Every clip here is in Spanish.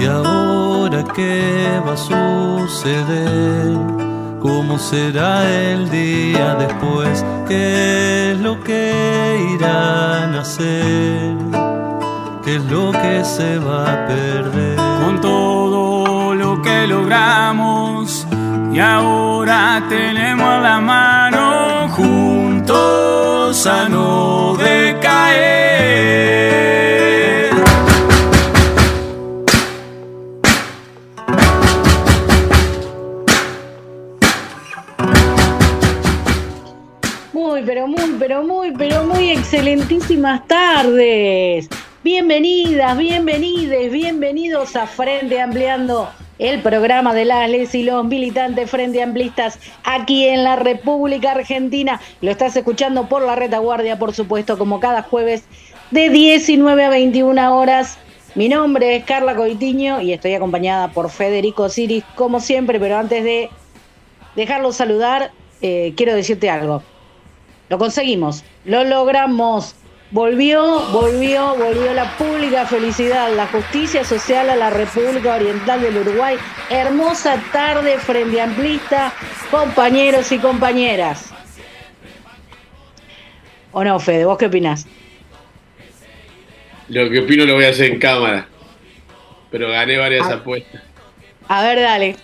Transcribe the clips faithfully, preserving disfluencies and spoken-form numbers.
¿Y ahora qué va a suceder? ¿Cómo será el día después? ¿Qué es lo que irán a hacer? ¿Qué es lo que se va a perder? Con todo lo que logramos y ahora tenemos la mano, juntos a no decaer. Muy, pero muy, pero muy, pero muy excelentísimas tardes. Bienvenidas, bienvenides, bienvenidos a Frente Ampliando, el programa de las, les y los militantes frente amplistas aquí en la República Argentina. Lo estás escuchando por la retaguardia, por supuesto, como cada jueves de diecinueve a veintiuna horas. Mi nombre es Carla Coitiño y estoy acompañada por Federico Siris, como siempre, pero antes de dejarlo saludar, eh, quiero decirte algo. Lo conseguimos, lo logramos. Volvió, volvió, volvió la pública felicidad, la justicia social a la República Oriental del Uruguay. Hermosa tarde frente amplista, compañeros y compañeras. ¿O no, Fede? ¿Vos qué opinás? Lo que opino lo voy a hacer en cámara, pero gané varias a, apuestas. A ver, dale.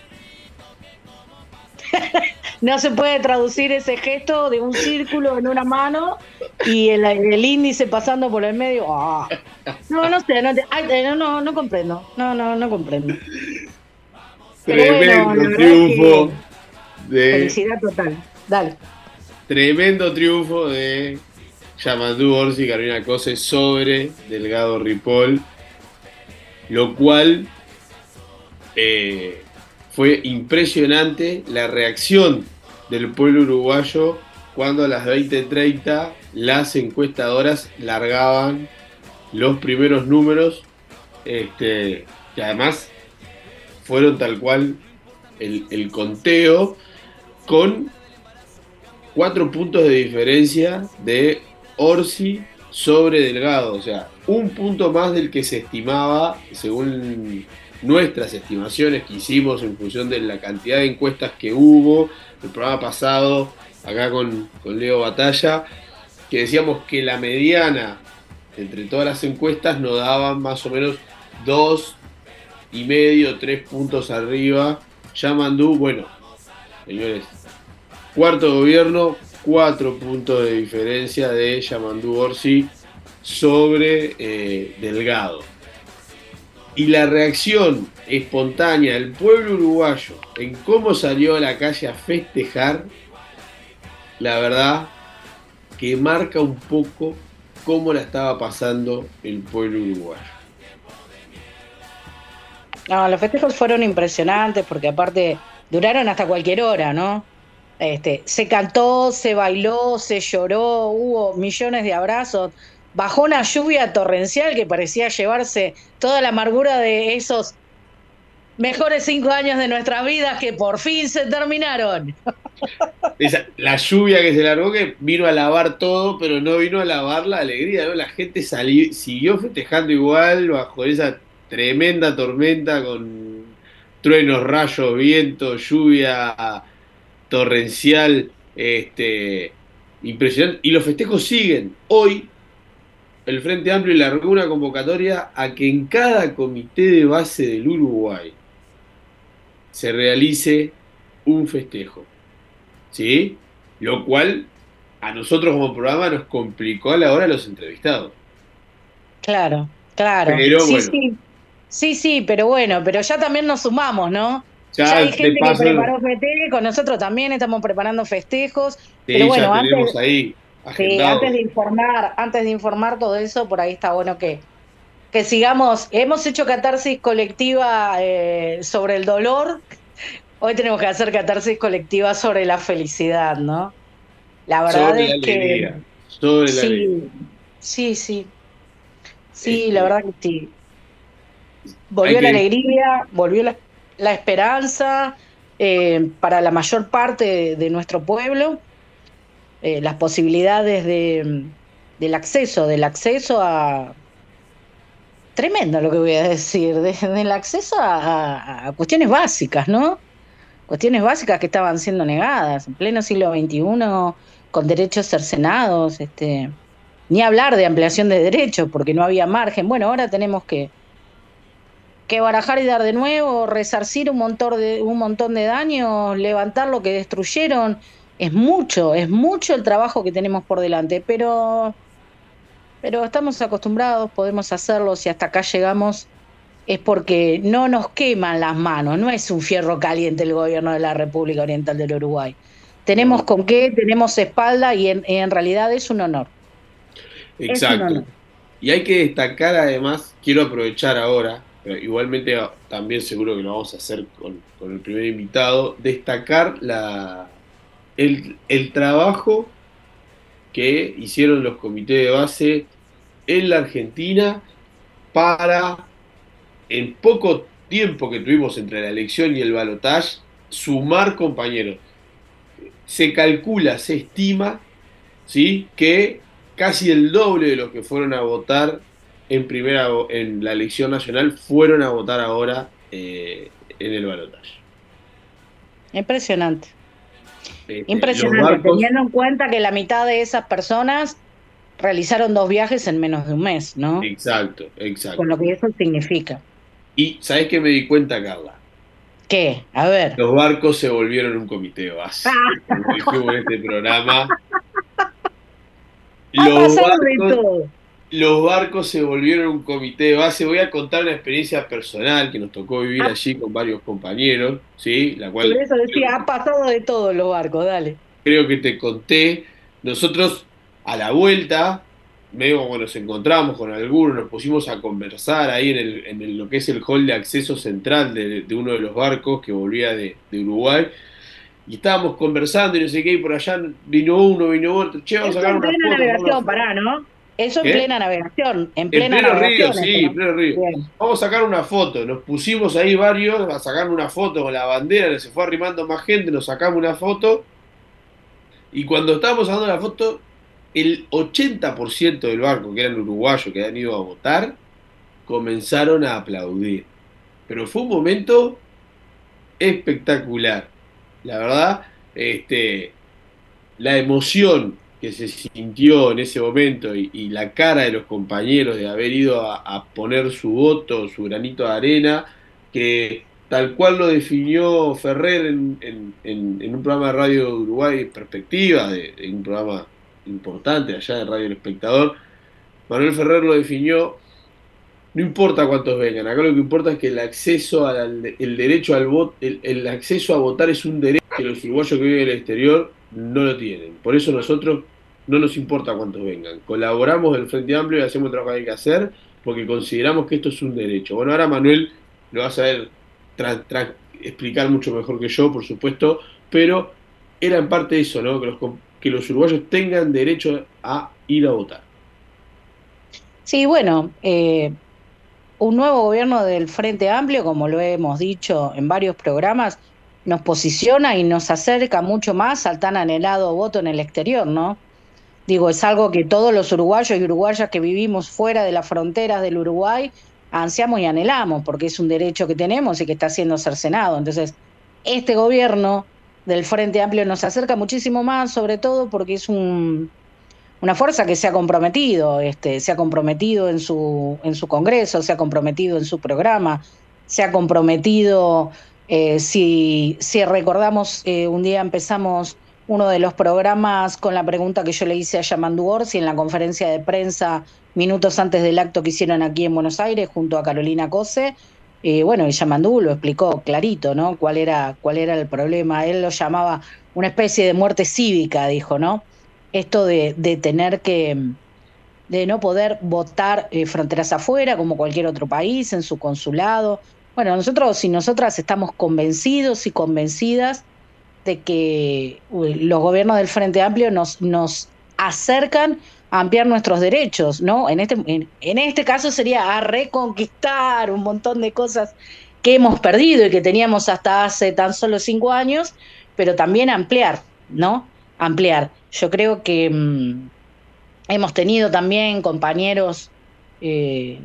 No se puede traducir ese gesto de un círculo en una mano y el, el índice pasando por el medio. Oh. No, no sé, no, ay, no, no, no comprendo. No, no, no comprendo. Tremendo bueno, triunfo de. Felicidad total. Dale. Tremendo triunfo de Yamandú Orsi y Carolina Cose sobre Delgado Ripoll, lo cual eh, fue impresionante la reacción del pueblo uruguayo cuando a las veinte treinta las encuestadoras largaban los primeros números, este, que además fueron tal cual el, el conteo, con cuatro puntos de diferencia de Orsi sobre Delgado, o sea, un punto más del que se estimaba según nuestras estimaciones que hicimos en función de la cantidad de encuestas que hubo el programa pasado acá con, con Leo Batalla, que decíamos que la mediana entre todas las encuestas nos daban más o menos dos y medio, tres puntos arriba. Yamandú, bueno, señores, cuarto gobierno, cuatro puntos de diferencia de Yamandú Orsi sobre eh, Delgado. Y la reacción espontánea del pueblo uruguayo en cómo salió a la calle a festejar, la verdad que marca un poco cómo la estaba pasando el pueblo uruguayo. No, los festejos fueron impresionantes porque aparte duraron hasta cualquier hora, ¿no? Este, se cantó, se bailó, se lloró, hubo millones de abrazos. Bajó una lluvia torrencial que parecía llevarse toda la amargura de esos mejores cinco años de nuestras vidas que por fin se terminaron. Esa, la lluvia que se largó, que vino a lavar todo, pero no vino a lavar la alegría, ¿no? La gente salió, siguió festejando igual bajo esa tremenda tormenta con truenos, rayos, viento, lluvia torrencial, este, impresionante. Y los festejos siguen. Hoy el Frente Amplio largó una convocatoria a que en cada comité de base del Uruguay se realice un festejo, ¿sí? Lo cual a nosotros como programa nos complicó a la hora de los entrevistados. Claro, claro. Pero sí, bueno. sí, sí, sí, pero bueno, pero ya también nos sumamos, ¿no? Ya, ya hay gente paso, que preparó festejos, nosotros también estamos preparando festejos. Sí, pero bueno, ya tenemos antes, ahí sí, antes de informar, antes de informar todo eso, por ahí está bueno que, que sigamos. Hemos hecho catarsis colectiva eh, sobre el dolor. Hoy tenemos que hacer catarsis colectiva sobre la felicidad, ¿no? La verdad sobre es la alegría, que sobre sí, la alegría. sí, sí, sí, Este, la verdad que sí. Volvió que... la alegría, volvió la, la esperanza eh, para la mayor parte de, de nuestro pueblo, eh, las posibilidades de, del acceso, del acceso a tremendo lo que voy a decir, desde el acceso a, a, a cuestiones básicas, ¿no? Cuestiones básicas que estaban siendo negadas en pleno siglo veintiuno, con derechos cercenados, este, ni hablar de ampliación de derechos, porque no había margen. Bueno, ahora tenemos que, que barajar y dar de nuevo, resarcir un montón de, un montón de daños, levantar lo que destruyeron. Es mucho, es mucho el trabajo que tenemos por delante, pero, pero estamos acostumbrados, podemos hacerlo, si hasta acá llegamos es porque no nos queman las manos, no es un fierro caliente el gobierno de la República Oriental del Uruguay. Tenemos con qué, tenemos espalda y en, en realidad es un honor. Exacto. Es un honor. Y hay que destacar además, quiero aprovechar ahora, pero igualmente también seguro que lo vamos a hacer con, con el primer invitado, destacar la, el, el trabajo que hicieron los comités de base en la Argentina para, en poco tiempo que tuvimos entre la elección y el balotaje, sumar compañeros. Se calcula, se estima, ¿sí?, que casi el doble de los que fueron a votar en primera en la elección nacional fueron a votar ahora eh, en el balotaje. Impresionante. Este, Impresionante, barcos, teniendo en cuenta que la mitad de esas personas realizaron dos viajes en menos de un mes, ¿no? Exacto, exacto. Con lo que eso significa. Y ¿sabés qué me di cuenta, Carla? ¿Qué? A ver. Los barcos se volvieron un comité de base. Como dijimos en este programa. Los barcos, los barcos se volvieron un comité de base. Voy a contar una experiencia personal que nos tocó vivir allí con varios compañeros, ¿sí? La cual, por eso decía, ha pasado de todo los barcos, dale. Creo que te conté. Nosotros, a la vuelta, medio como nos encontramos con algunos, nos pusimos a conversar ahí en, el, en el, lo que es el hall de acceso central de, de uno de los barcos que volvía de, de Uruguay. Y estábamos conversando y no sé qué, y por allá vino uno, vino otro. Che, vamos a sacar una foto. En plena navegación, pará, ¿no? Eso en plena navegación. En plena en pleno navegación. Río, sí, en pleno Río. Bien. Vamos a sacar una foto. Nos pusimos ahí varios a sacar una foto con la bandera, se fue arrimando más gente, nos sacamos una foto. Y cuando estábamos sacando la foto, el ochenta por ciento del barco, que eran uruguayos que habían ido a votar, comenzaron a aplaudir. Pero fue un momento espectacular. La verdad, este, la emoción que se sintió en ese momento y, y la cara de los compañeros de haber ido a, a poner su voto, su granito de arena, que tal cual lo definió Ferrer en, en, en, en un programa de Radio de Uruguay, Perspectiva, de, de un programa importante allá de Radio El Espectador. Manuel Ferrer lo definió: no importa cuántos vengan, acá lo que importa es que el acceso al el derecho al voto, el, el acceso a votar es un derecho que los uruguayos que viven en el exterior no lo tienen. Por eso nosotros no nos importa cuántos vengan. Colaboramos del Frente Amplio y hacemos el trabajo que hay que hacer porque consideramos que esto es un derecho. Bueno, ahora Manuel lo va a saber tra, tra, explicar mucho mejor que yo, por supuesto, pero era en parte eso, ¿no? Que los, que los uruguayos tengan derecho a ir a votar. Sí, bueno, eh, un nuevo gobierno del Frente Amplio, como lo hemos dicho en varios programas, nos posiciona y nos acerca mucho más al tan anhelado voto en el exterior, ¿no? Digo, es algo que todos los uruguayos y uruguayas que vivimos fuera de las fronteras del Uruguay ansiamos y anhelamos, porque es un derecho que tenemos y que está siendo cercenado. Entonces, este gobierno del Frente Amplio nos acerca muchísimo más, sobre todo porque es un, una fuerza que se ha comprometido, este, se ha comprometido en su, en su Congreso, se ha comprometido en su programa, se ha comprometido, eh, si, si recordamos, eh, un día empezamos uno de los programas con la pregunta que yo le hice a Yamandu Orsi en la conferencia de prensa minutos antes del acto que hicieron aquí en Buenos Aires junto a Carolina Cose. Eh, bueno, y Yamandu lo explicó clarito, ¿no? Cuál era, cuál era el problema. Él lo llamaba una especie de muerte cívica, dijo, ¿no? Esto de, de tener que, de no poder votar eh, fronteras afuera, como cualquier otro país, en su consulado. Bueno, nosotros y nosotras estamos convencidos y convencidas de que los gobiernos del Frente Amplio nos, nos acercan a ampliar nuestros derechos, ¿no? En este, en, en este caso sería a reconquistar un montón de cosas que hemos perdido y que teníamos hasta hace tan solo cinco años, pero también ampliar, ¿no? Ampliar. Yo creo que mmm, hemos tenido también compañeros eh,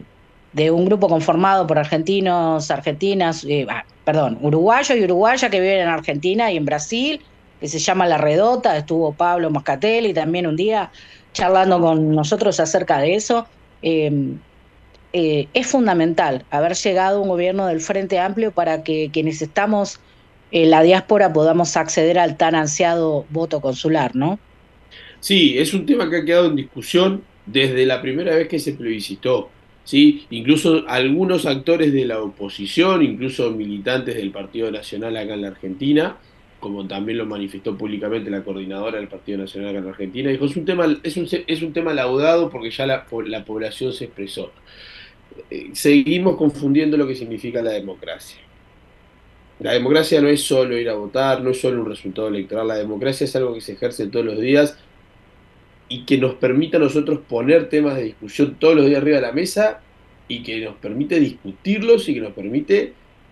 de un grupo conformado por argentinos, argentinas, eh, ah, perdón, uruguayos y uruguayas que viven en Argentina y en Brasil, que se llama La Redota. Estuvo Pablo Moscatelli también un día charlando con nosotros acerca de eso. Eh, eh, es fundamental haber llegado a un gobierno del Frente Amplio para que quienes estamos en la diáspora podamos acceder al tan ansiado voto consular, ¿no? Sí, es un tema que ha quedado en discusión desde la primera vez que se plebiscitó. ¿Sí? Incluso algunos actores de la oposición, incluso militantes del Partido Nacional acá en la Argentina, como también lo manifestó públicamente la coordinadora del Partido Nacional acá en la Argentina, dijo, es un tema, es un, es un tema laudado porque ya la, la población se expresó. Eh, seguimos confundiendo lo que significa la democracia. La democracia no es solo ir a votar, no es solo un resultado electoral, la democracia es algo que se ejerce todos los días y que nos permite a nosotros poner temas de discusión todos los días arriba de la mesa y que nos permite discutirlos y que nos permite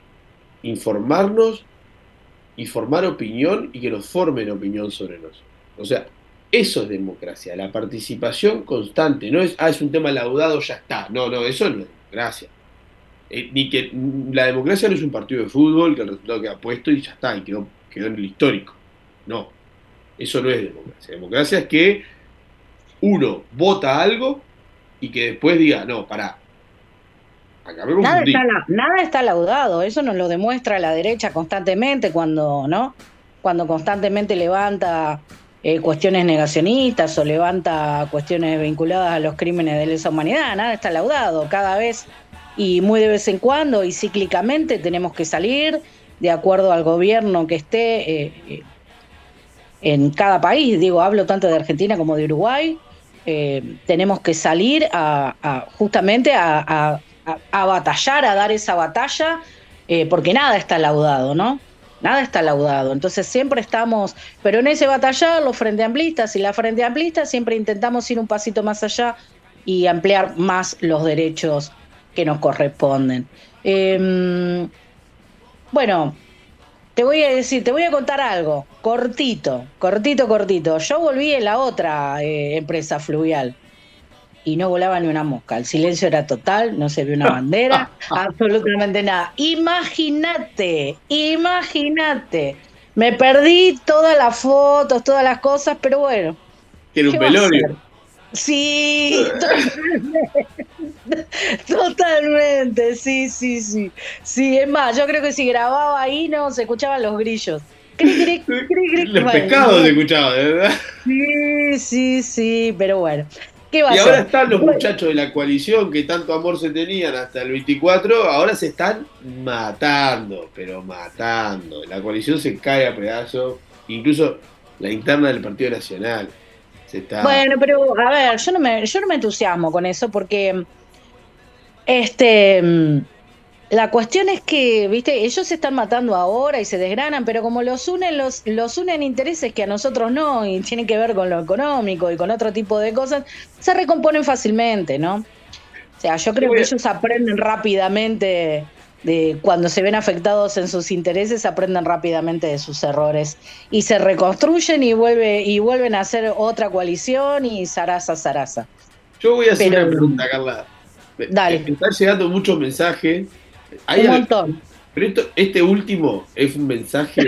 informarnos y formar opinión y que nos formen opinión sobre nosotros. O sea, eso es democracia, la participación constante. No es, ah, es un tema laudado, ya está. No, no, eso no es democracia. Eh, ni que la democracia no es un partido de fútbol que el resultado queda puesto y ya está, y quedó, quedó en el histórico. No, eso no es democracia. Democracia es que uno vota algo y que después diga, no, pará, acabemos Nada un día. está, la- nada está laudado, eso nos lo demuestra la derecha constantemente cuando, ¿no? Cuando constantemente levanta eh, cuestiones negacionistas o levanta cuestiones vinculadas a los crímenes de lesa humanidad, nada está laudado. Cada vez y muy de vez en cuando y cíclicamente tenemos que salir de acuerdo al gobierno que esté eh, eh, en cada país. Digo, hablo tanto de Argentina como de Uruguay. Eh, tenemos que salir a, a justamente a, a, a, a batallar, a dar esa batalla, eh, porque nada está laudado, ¿no? Nada está laudado. Entonces siempre estamos, pero en ese batallar los frente amplistas y la frente amplista siempre intentamos ir un pasito más allá y ampliar más los derechos que nos corresponden. Eh, bueno, te voy a decir, te voy a contar algo, cortito, cortito, cortito. Yo volví en la otra eh, empresa fluvial y no volaba ni una mosca. El silencio era total, no se vio una bandera, absolutamente nada. Imagínate, imagínate. Me perdí todas las fotos, todas las cosas, pero bueno. Que era un ¿qué va a velorio. hacer? Sí, totalmente, totalmente, sí, sí, sí. Sí, es más, yo creo que si grababa ahí no se escuchaban los grillos. Cric, cric, cric, cric. Los Bueno, pescados se escuchaban, de verdad. sí, sí, sí, pero bueno. ¿Qué va a Y hacer? ahora están los Bueno, muchachos de la coalición que tanto amor se tenían hasta el veinticuatro, ahora se están matando, pero matando. La coalición se cae a pedazos, incluso la interna del Partido Nacional se está... Bueno, pero a ver, yo no me, yo no me entusiasmo con eso porque este mm, la cuestión es que, viste, ellos se están matando ahora y se desgranan, pero como los unen, los, los unen intereses que a nosotros no, y tienen que ver con lo económico y con otro tipo de cosas, se recomponen fácilmente, ¿no? O sea, yo creo que ellos aprenden rápidamente de cuando se ven afectados en sus intereses, aprenden rápidamente de sus errores y se reconstruyen y vuelve y vuelven a hacer otra coalición y zaraza, zaraza. Yo voy a hacer Pero- una pregunta, Carla. Me- Dale. Me están llegando muchos mensajes. Hay Un algo- montón. Pero esto- este último es un mensaje...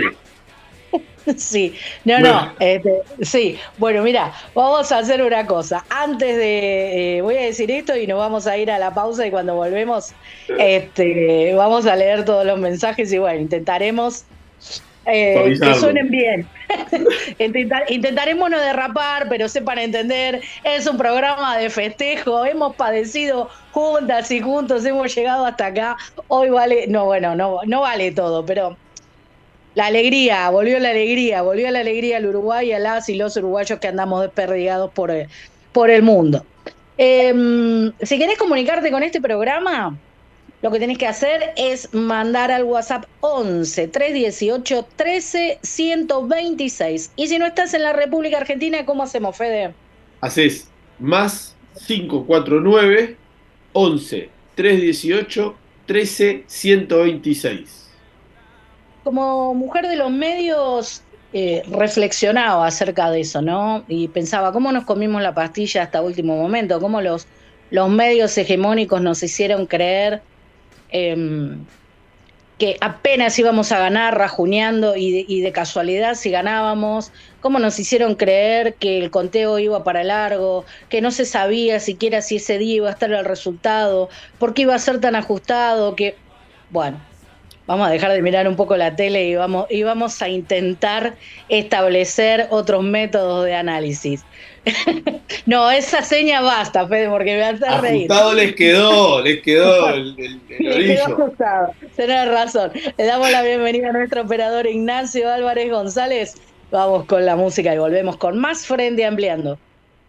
Sí, no, Bueno. no, este, sí, bueno, mira, vamos a hacer una cosa. Antes de, eh, voy a decir esto y nos vamos a ir a la pausa y cuando volvemos, este, vamos a leer todos los mensajes y bueno, intentaremos eh, que Suavizarlo. suenen bien. Intentar- intentaremos no derrapar, pero sepan entender, es un programa de festejo, hemos padecido juntas y juntos, hemos llegado hasta acá. Hoy vale, no, bueno, no, no vale todo, pero la alegría, volvió la alegría, volvió la alegría al Uruguay, a las y los uruguayos que andamos desperdigados por el, por el mundo. Eh, si querés comunicarte con este programa, lo que tenés que hacer es mandar al WhatsApp once, trescientos dieciocho, trece, ciento veintiséis. Y si no estás en la República Argentina, ¿cómo hacemos, Fede? Haces más cinco cuatro nueve, once, trescientos dieciocho, trece, ciento veintiséis. Como mujer de los medios, eh, reflexionaba acerca de eso, ¿no? Y pensaba, ¿cómo nos comimos la pastilla hasta último momento? ¿Cómo los los medios hegemónicos nos hicieron creer eh, que apenas íbamos a ganar rajuneando y de, y de casualidad si ganábamos, cómo nos hicieron creer que el conteo iba para largo, que no se sabía siquiera si ese día iba a estar el resultado, por qué iba a ser tan ajustado, que, bueno, vamos a dejar de mirar un poco la tele y vamos, y vamos a intentar establecer otros métodos de análisis. No, esa seña basta, Fede, porque me hace reír. Ajustado les quedó, les quedó el, el, el orillo. Tenés razón. Le damos la bienvenida a nuestro operador Ignacio Álvarez González. Vamos con la música y volvemos con más Frente Ampliando.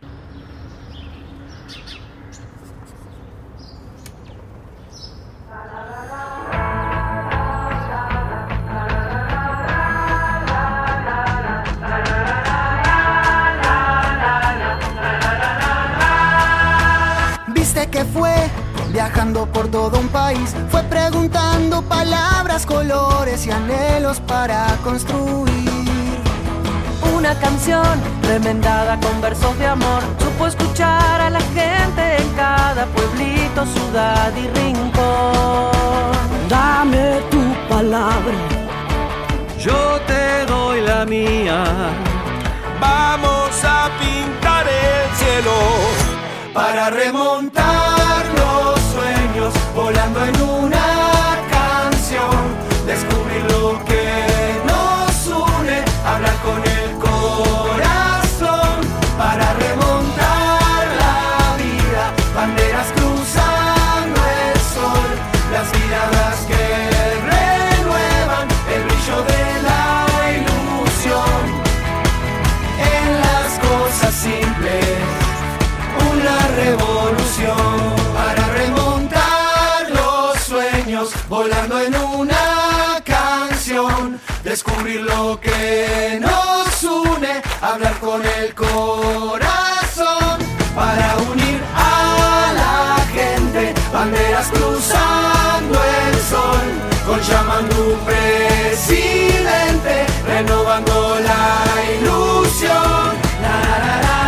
Que fue viajando por todo un país, fue preguntando palabras, colores y anhelos para construir una canción remendada con versos de amor. Supo escuchar a la gente en cada pueblito, ciudad y rincón. Dame tu palabra, yo te doy la mía. Vamos a pintar el cielo para remontar los sueños, volando en una canción, descubrir lo que nos une, hablar con el corazón, para remontar la vida, banderas cruzando el sol, las miradas que renuevan el brillo de la ilusión, en las cosas simples. Una revolución para remontar los sueños, volando en una canción, descubrir lo que nos une, hablar con el corazón, para unir a la gente, banderas cruzando el sol, con Yamandu presidente, renovando la ilusión. La, la, la, la.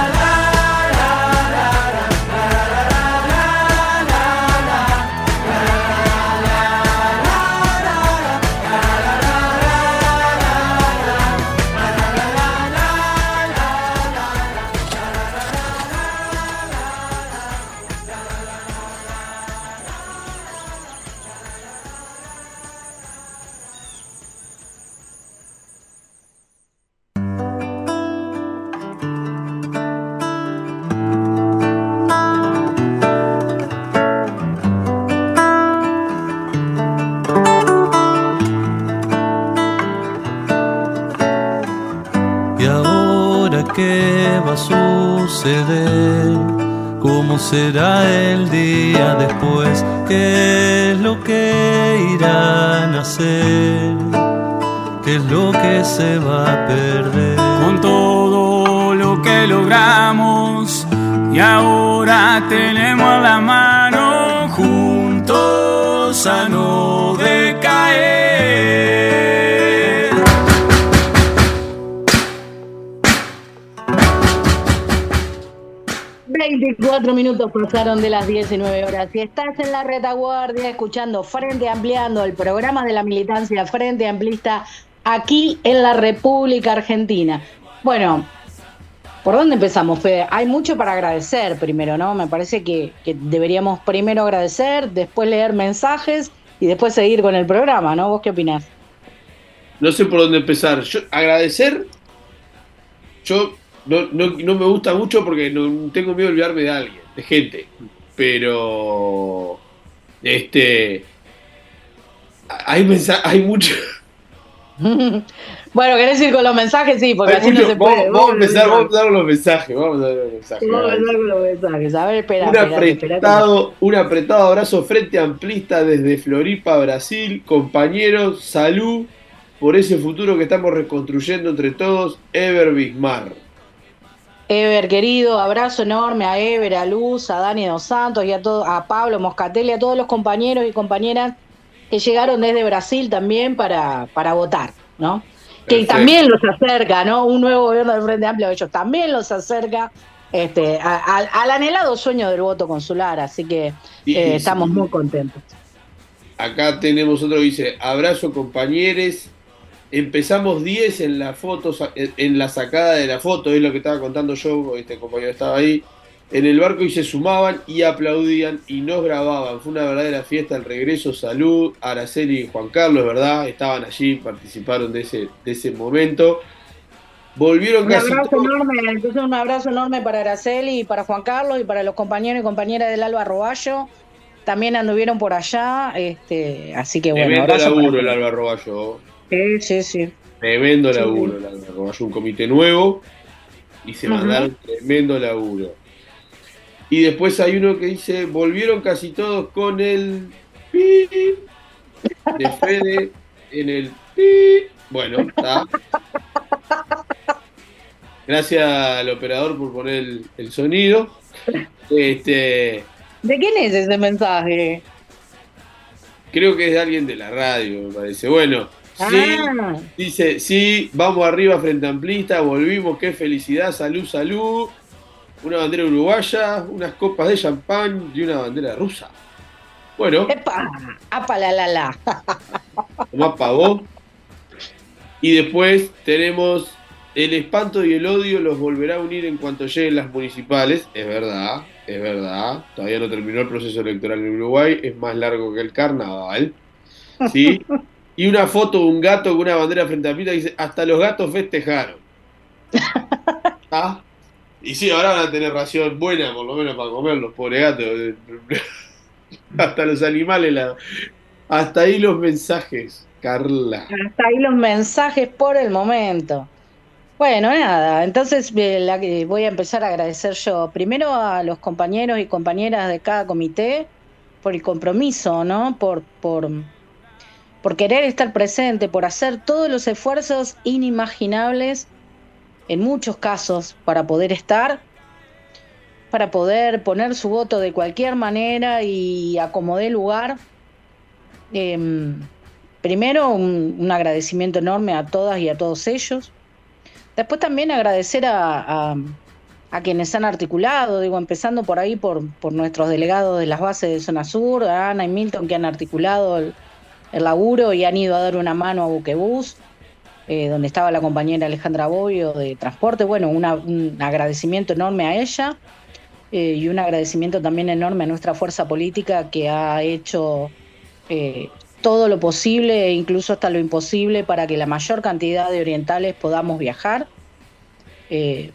¿Qué va a suceder? ¿Cómo será el día después? ¿Qué es lo que irán a hacer? ¿Qué es lo que se va a perder? Con todo lo que logramos y ahora tenemos a la mano, juntos a no decaer. veinticuatro minutos pasaron de las diecinueve horas. Si estás en la retaguardia escuchando Frente Ampliando, el programa de la militancia Frente Amplista aquí en la República Argentina. Bueno, ¿por dónde empezamos, Fede? Hay mucho para agradecer primero, ¿no? Me parece que, que deberíamos primero agradecer, después leer mensajes y después seguir con el programa, ¿no? ¿Vos qué opinás? No sé por dónde empezar. Yo, agradecer, yo... No, no, no me gusta mucho porque no tengo miedo de olvidarme de alguien, de gente. Pero este hay mensajes, hay mucho. Bueno, ¿querés ir con los mensajes? Sí, porque hay así mucho. no se puede. Vamos, vamos a empezar, vamos a empezar con los mensajes. Vamos a empezar con los mensajes. Vamos a empezar con los mensajes. A ver, espera. Un apretado, un apretado abrazo Frente Amplista desde Floripa, Brasil. Compañeros, salud por ese futuro que estamos reconstruyendo entre todos. Ever Bismar. Ever, querido, abrazo enorme a Ever, a Luz, a Dani Dos Santos y a, todo, a Pablo Moscatelli, a todos los compañeros y compañeras que llegaron desde Brasil también para, para votar, ¿no? Perfecto. Que también los acerca, ¿no? Un nuevo gobierno del Frente Amplio, ellos también los acerca este, a, a, al anhelado sueño del voto consular, así que Sí, eh, sí. estamos muy contentos. Acá tenemos otro que dice, abrazo compañeros, empezamos diez en la foto, en la sacada de la foto, es lo que estaba contando yo, este compañero estaba ahí, en el barco y se sumaban y aplaudían y nos grababan, fue una verdadera fiesta al regreso, salud, Araceli y Juan Carlos, ¿verdad? Estaban allí, participaron de ese, de ese momento. Volvieron Un casi abrazo todos. enorme, entonces un abrazo enorme para Araceli y para Juan Carlos y para los compañeros y compañeras del Alba Roballo. También anduvieron por allá, este, así que bueno, Tremendo abrazo laburo para el todos. Alba Roballo. Sí, sí, sí. Tremendo Sí. laburo el Alba Roballo. Un comité nuevo y se Ujú. mandaron tremendo laburo. Y después hay uno que dice, volvieron casi todos con el pi de Fede en el pi. Bueno, está. Gracias al operador por poner el, el sonido. Este, ¿De quién es ese mensaje? creo que es de alguien de la radio, me parece. Bueno, sí, Ah, dice, sí, vamos arriba frente a Amplista, volvimos, qué felicidad, salud, salud. Una bandera uruguaya, unas copas de champán y una bandera rusa. Bueno, epa, apa la la la. tomá pavó. Y después tenemos el espanto y el odio los volverá a unir en cuanto lleguen las municipales. Es verdad, es verdad. Todavía no terminó el proceso electoral en Uruguay. Es más largo que el carnaval. ¿Sí? Y una foto de un gato con una bandera frente a Pita que dice, hasta los gatos festejaron. ¿Ah? Y sí, ahora van a tener ración buena, por lo menos para comer los pobres gatos. Hasta los animales. La... Hasta ahí los mensajes, Carla. Hasta ahí los mensajes por el momento. Bueno, nada, entonces eh, la que voy a empezar a agradecer yo. Primero a los compañeros y compañeras de cada comité por el compromiso, ¿no? Por, por, por querer estar presente, por hacer todos los esfuerzos inimaginables, en muchos casos, para poder estar, para poder poner su voto de cualquier manera y acomodar lugar. Eh, primero, un, un agradecimiento enorme a todas y a todos ellos. Después también agradecer a, a, a quienes han articulado, digo, empezando por ahí por, por nuestros delegados de las bases de Zona Sur, a Ana y Milton, que han articulado el, el laburo y han ido a dar una mano a Buquebús, eh, donde estaba la compañera Alejandra Bobbio de Transporte. Bueno, una, un agradecimiento enorme a ella eh, y un agradecimiento también enorme a nuestra fuerza política que ha hecho eh, todo lo posible e incluso hasta lo imposible para que la mayor cantidad de orientales podamos viajar. Eh,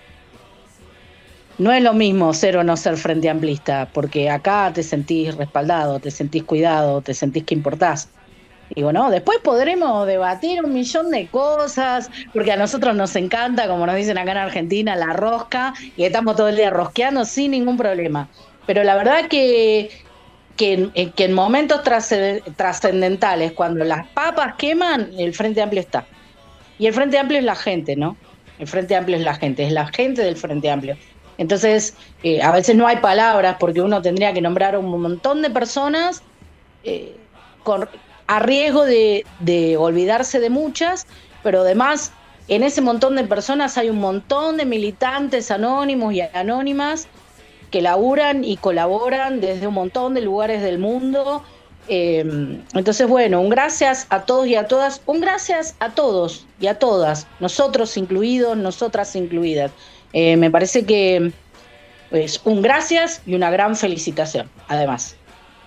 no es lo mismo ser o no ser frente amplista, porque acá te sentís respaldado, te sentís cuidado, te sentís que importás. Digo, no, después podremos debatir un millón de cosas, porque a nosotros nos encanta, como nos dicen acá en Argentina, la rosca, y estamos todo el día rosqueando sin ningún problema. Pero la verdad que, que, en, que en momentos trascendentales, cuando las papas queman, el Frente Amplio está. Y el Frente Amplio es la gente, ¿no? El Frente Amplio es la gente, es la gente del Frente Amplio. Entonces, eh, a veces no hay palabras, porque uno tendría que nombrar un montón de personas eh, con... a riesgo de, de olvidarse de muchas, pero además en ese montón de personas hay un montón de militantes anónimos y anónimas que laburan y colaboran desde un montón de lugares del mundo. Eh, entonces, bueno, un gracias a todos y a todas, un gracias a todos y a todas, nosotros incluidos, nosotras incluidas. Eh, me parece que es un gracias y una gran felicitación, además.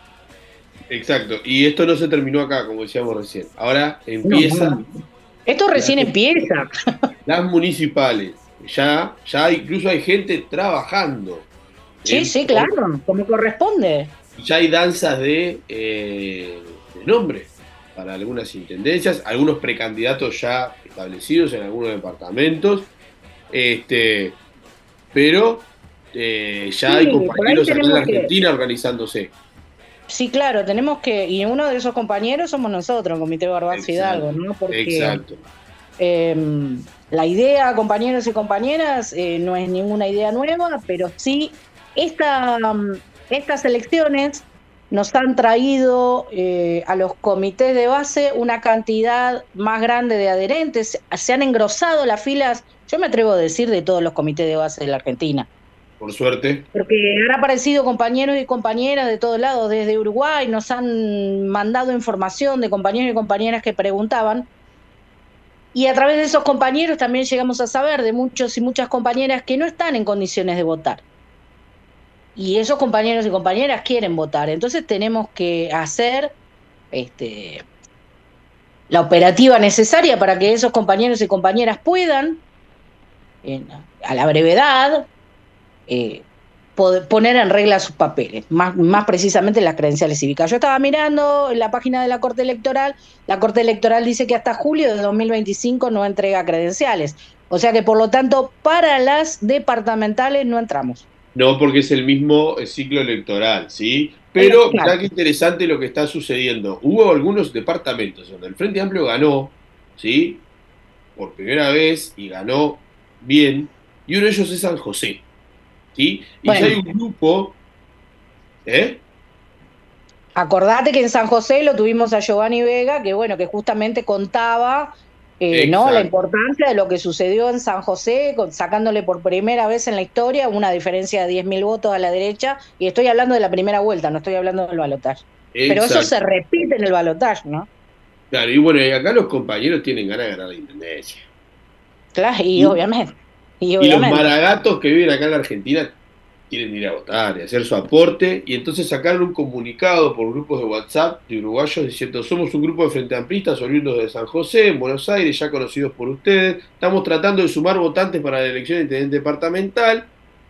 Exacto, y esto no se terminó acá, como decíamos recién. Ahora empieza. No, no. Esto recién las, empieza. Las municipales. Ya, ya incluso hay gente trabajando. Sí, en, sí, claro, como corresponde. Ya hay danzas de, eh, de nombre para algunas intendencias, algunos precandidatos ya establecidos en algunos departamentos. Este, pero eh, ya Sí, hay compañeros acá en la que... Argentina organizándose. Sí, claro, tenemos que, y uno de esos compañeros somos nosotros, el Comité Barbazo Hidalgo, ¿no? Porque, exacto. Eh, la idea, compañeros y compañeras, eh, no es ninguna idea nueva, pero sí, esta, estas elecciones nos han traído eh, a los comités de base una cantidad más grande de adherentes, se han engrosado las filas, yo me atrevo a decir, de todos los comités de base de la Argentina. por suerte. Porque han aparecido compañeros y compañeras de todos lados, desde Uruguay, nos han mandado información de compañeros y compañeras que preguntaban, y a través de esos compañeros también llegamos a saber de muchos y muchas compañeras que no están en condiciones de votar. Y esos compañeros y compañeras quieren votar, entonces tenemos que hacer este, la operativa necesaria para que esos compañeros y compañeras puedan, en, a la brevedad, eh, poder poner en regla sus papeles, más, más precisamente las credenciales cívicas. Yo estaba mirando en la página de la Corte Electoral, la Corte Electoral dice que hasta julio de dos mil veinticinco no entrega credenciales, o sea que por lo tanto para las departamentales no entramos. No, porque es el mismo ciclo electoral, ¿sí? Pero Claro. mirá qué interesante lo que está sucediendo. Hubo algunos departamentos donde el Frente Amplio ganó, ¿sí? Por primera vez, y ganó bien, y uno de ellos es San José, ¿sí? Y Bueno. ya hay un grupo, ¿eh? Acordate que en San José lo tuvimos a Giovanni Vega, que bueno, que justamente contaba eh, ¿no? la importancia de lo que sucedió en San José, con, sacándole por primera vez en la historia una diferencia de diez mil votos a la derecha, y estoy hablando de la primera vuelta, no estoy hablando del balotaje. Pero eso se repite en el balotaje, ¿no? Claro, y bueno, y acá los compañeros tienen ganas de ganar la intendencia. Claro, y, y obviamente. Y, y obviamente. los maragatos que viven acá en la Argentina quieren ir a votar y hacer su aporte, y entonces sacaron un comunicado por grupos de WhatsApp de uruguayos diciendo: somos un grupo de frente amplistas oriundos de San José, en Buenos Aires, ya conocidos por ustedes, estamos tratando de sumar votantes para la elección de intendente departamental,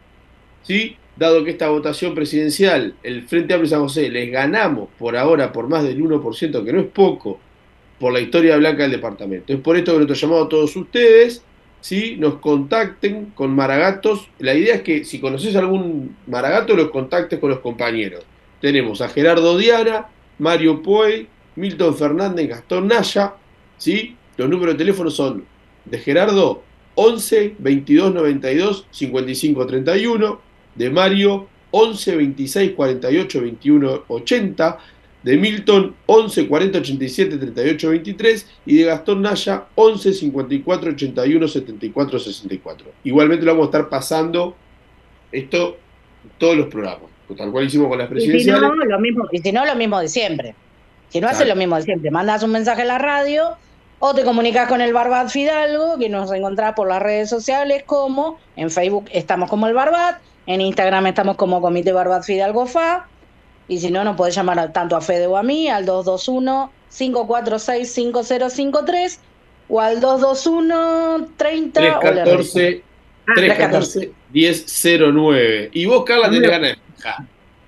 ¿sí? Dado que esta votación presidencial, el Frente Amplio de San José, les ganamos por ahora por más del uno por ciento, que no es poco, por la historia blanca del departamento. Es por esto que nuestro llamado a todos ustedes, ¿sí? Nos contacten con maragatos. La idea es que si conoces algún maragato, los contactes con los compañeros. Tenemos a Gerardo Diana, Mario Puey, Milton Fernández, Gastón Naya, ¿sí? Los números de teléfono son de Gerardo once, veintidós, noventa y dos, cincuenta y cinco, treinta y uno, de Mario once, veintiséis, cuarenta y ocho, veintiuno, ochenta, de Milton once, cuarenta, ochenta y siete, treinta y ocho, veintitrés, y de Gastón Naya once, cincuenta y cuatro, ochenta y uno, setenta y cuatro, sesenta y cuatro. Igualmente lo vamos a estar pasando esto en todos los programas, tal cual hicimos con las presidenciales. Y si no, lo mismo, y si no, lo mismo de siempre. Si no, Claro. haces lo mismo de siempre. Mandas un mensaje a la radio o te comunicas con el Barbat Fidalgo, que nos encontrás por las redes sociales como en Facebook estamos como el Barbat, en Instagram estamos como Comité Barbat Fidalgo F A, y si no, nos podés llamar a, tanto a Fede o a mí al dos dos uno, cinco cuatro seis, cinco cero cinco tres o al dos dos uno, treinta tres o le catorce, Ah, tres catorce, diez cero nueve. Y vos, Carla, tenés ganas de festejar.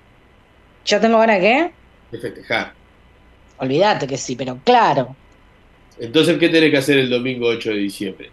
¿Yo tengo ganas de qué? De festejar. Olvídate que sí, pero claro. Entonces, ¿qué tenés que hacer el domingo ocho de diciembre?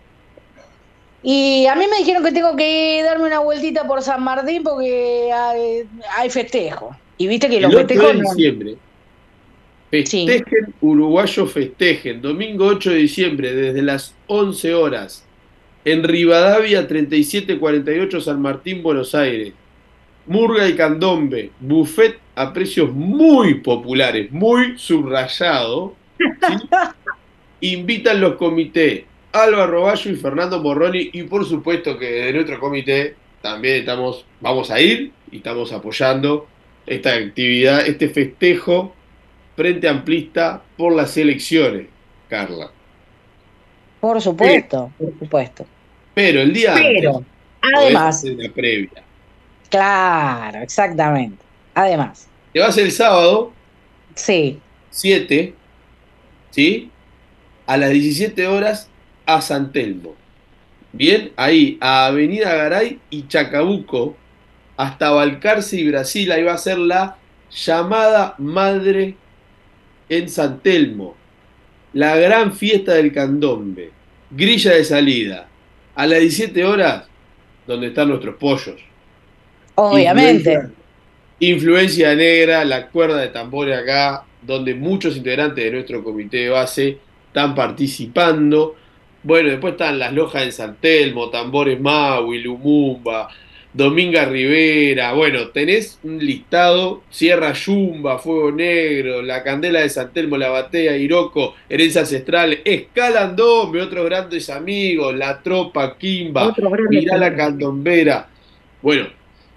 Y a mí me dijeron que tengo que darme una vueltita por San Martín porque hay, hay festejo. Y viste que los El ocho festejos de no- diciembre. Festejen, uruguayos festejen. Domingo ocho de diciembre, desde las once horas. En Rivadavia treinta y siete cuarenta y ocho, San Martín, Buenos Aires. Murga y candombe. Buffet a precios muy populares, muy subrayado. ¿Sí? Invitan los comités Álvaro Bayo y Fernando Morroni, y por supuesto que de nuestro comité también estamos, vamos a ir y estamos apoyando esta actividad, este festejo Frente Amplista por las elecciones, Carla. Por supuesto, por supuesto. Pero el día Pero, antes, además, podés hacer la previa. claro, exactamente. Además, Te vas el sábado sí. siete, ¿sí? A las diecisiete horas a San Telmo. Bien, ahí a Avenida Garay y Chacabuco hasta Balcarce y Brasil. Ahí va a ser la llamada madre en San Telmo. La gran fiesta del candombe. Grilla de salida. A las diecisiete horas, donde están nuestros pollos. Obviamente. Influencia, influencia negra, la cuerda de tambores acá, donde muchos integrantes de nuestro comité de base están participando. Bueno, después están las lojas en San Telmo, Tambores Maui, Lumumba, Dominga Rivera. Bueno, tenés un listado: Sierra Yumba, Fuego Negro, La Candela de San Telmo, La Batea, Iroco, Herencia Ancestral, Escalandombe, otros grandes amigos, La Tropa, Quimba, Otros grandes Mirá la amigos. Candombera. Bueno,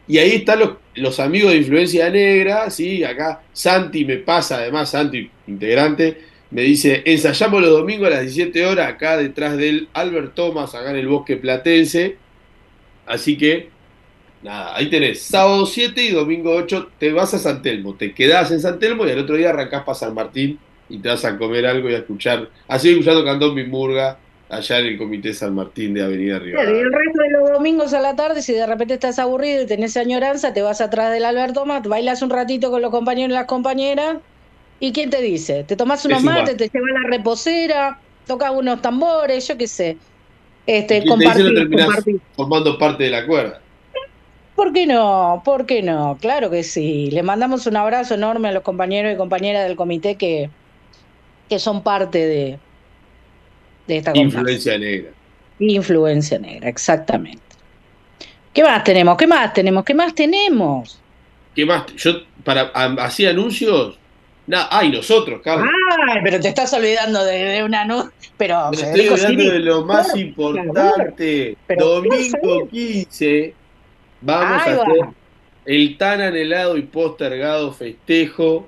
Y ahí están los, los amigos de Influencia Negra, ¿sí? Acá Santi me pasa, además Santi, integrante, me dice, ensayamos los domingos a las diecisiete horas acá detrás del Albert Thomas, acá en el Bosque Platense. Así que, nada, ahí tenés, sábado siete y domingo ocho te vas a San Telmo, te quedás en San Telmo y al otro día arrancás para San Martín y te vas a comer algo y a escuchar, a seguir escuchando Candombe y Murga allá en el Comité San Martín de Avenida Rivadavia. Y el resto de los domingos a la tarde, si de repente estás aburrido y tenés añoranza, te vas atrás del Albert Thomas, bailas un ratito con los compañeros y las compañeras, ¿y quién te dice? Te tomás unos mates, te llevas la reposera, tocas unos tambores, yo qué sé. Este, compartir, te dice, no terminás compartir. formando parte de la cuerda. ¿Por qué no? ¿Por qué no? Claro que sí. Le mandamos un abrazo enorme a los compañeros y compañeras del comité que, que son parte de, de esta Influencia Negra. Influencia Negra, exactamente. ¿Qué más tenemos? ¿Qué más tenemos? ¿Qué más tenemos? ¿Qué más? Yo, para, así anuncios, nada, ay, nosotros, Carlos. Ay, pero te estás olvidando de, de una anuncio. Pero me estoy olvidando de lo más por, importante. Pero, domingo quince, vamos ay, a hacer va. el tan anhelado y postergado festejo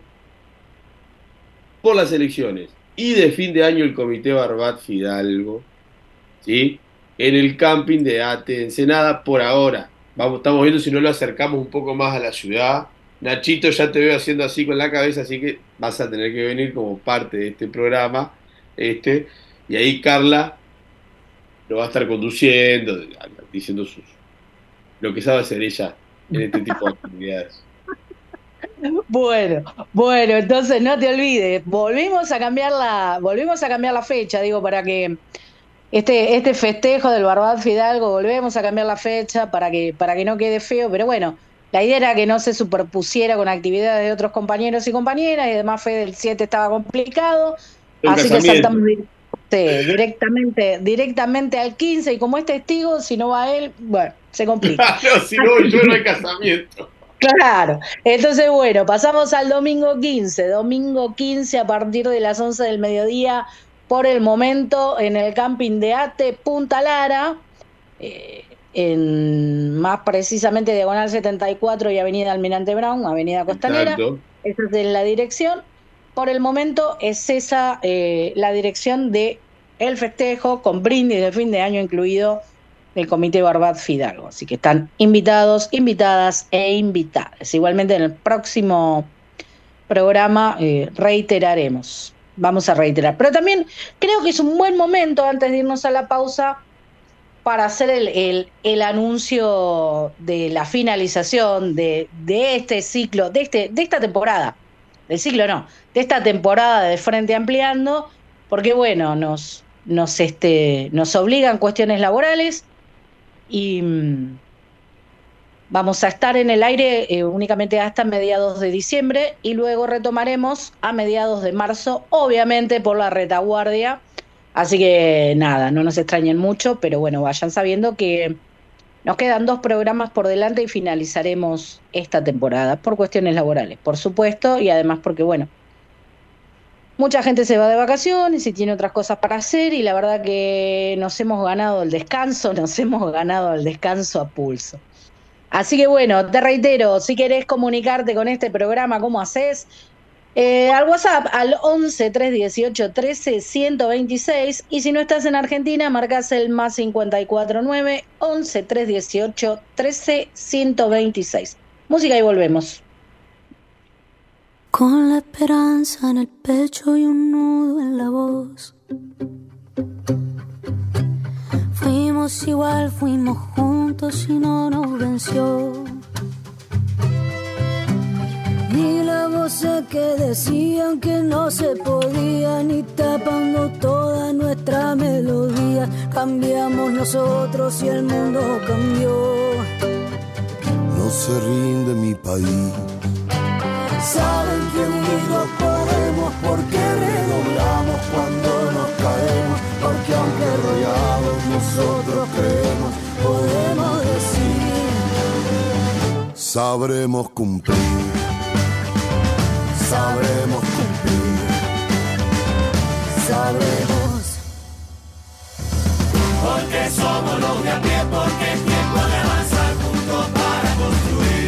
por las elecciones y de fin de año el Comité Barbat Fidalgo, ¿sí? En el camping de Ate, Ensenada, por ahora. Vamos, estamos viendo si no lo acercamos un poco más a la ciudad. Nachito, ya te veo haciendo así con la cabeza, así que vas a tener que venir como parte de este programa. Este, y ahí Carla lo va a estar conduciendo, diciendo sus, lo que sabe hacer ella en este tipo de actividades. Bueno, bueno, entonces no te olvides, volvimos a cambiar la, volvimos a cambiar la fecha, digo, para que este, este festejo del Barbat Fidalgo, volvemos a cambiar la fecha para que, para que no quede feo, pero bueno, la idea era que no se superpusiera con actividades de otros compañeros y compañeras, y además Fede del siete estaba complicado, el así casamiento. que saltamos sí, directamente, directamente al quince, y como es testigo, si no va él, bueno, se complica. No, si no voy yo no hay casamiento. Claro, entonces bueno, pasamos al domingo quince, domingo quince a partir de las once del mediodía, por el momento en el camping de Ate, Punta Lara, eh, en más precisamente Diagonal setenta y cuatro y Avenida Almirante Brown, Avenida Costanera. Exacto. Esa es la dirección. Por el momento es esa eh, la dirección de el festejo con brindis de fin de año incluido del Comité Barbat Fidalgo. Así que están invitados, invitadas e invitadas. Igualmente en el próximo programa eh, reiteraremos. Vamos a reiterar. Pero también creo que es un buen momento, antes de irnos a la pausa, para hacer el, el, el anuncio de la finalización de, de este ciclo, de, este, de esta temporada. Del ciclo no, de esta temporada de Frente Ampliando, porque bueno, nos, nos, este, nos obligan cuestiones laborales y mmm, vamos a estar en el aire eh, únicamente hasta mediados de diciembre y luego retomaremos a mediados de marzo, obviamente por la retaguardia. Así que nada, no nos extrañen mucho, pero bueno, vayan sabiendo que nos quedan dos programas por delante y finalizaremos esta temporada por cuestiones laborales, por supuesto, y además porque, bueno, mucha gente se va de vacaciones y tiene otras cosas para hacer y la verdad que nos hemos ganado el descanso, nos hemos ganado el descanso a pulso. Así que bueno, te reitero, si querés comunicarte con este programa, ¿cómo haces? Eh, al WhatsApp al once, tres dieciocho, trece, ciento veintiséis y si no estás en Argentina marcas el más cincuenta y cuatro nueve, once, tres dieciocho, trece, ciento veintiséis. Música y volvemos. Con la esperanza en el pecho y un nudo en la voz, fuimos igual, fuimos juntos y no nos venció. Ni las voces que decían que no se podía, ni tapando toda nuestra melodía. Cambiamos nosotros y el mundo cambió. No se rinde mi país. Saben que unidos podemos, porque redoblamos cuando nos caemos, porque aunque rodeados nosotros creemos, podemos decir, sabremos cumplir. Sabremos cumplir, sabremos. Porque somos los de a pie, porque es tiempo de avanzar juntos para construir.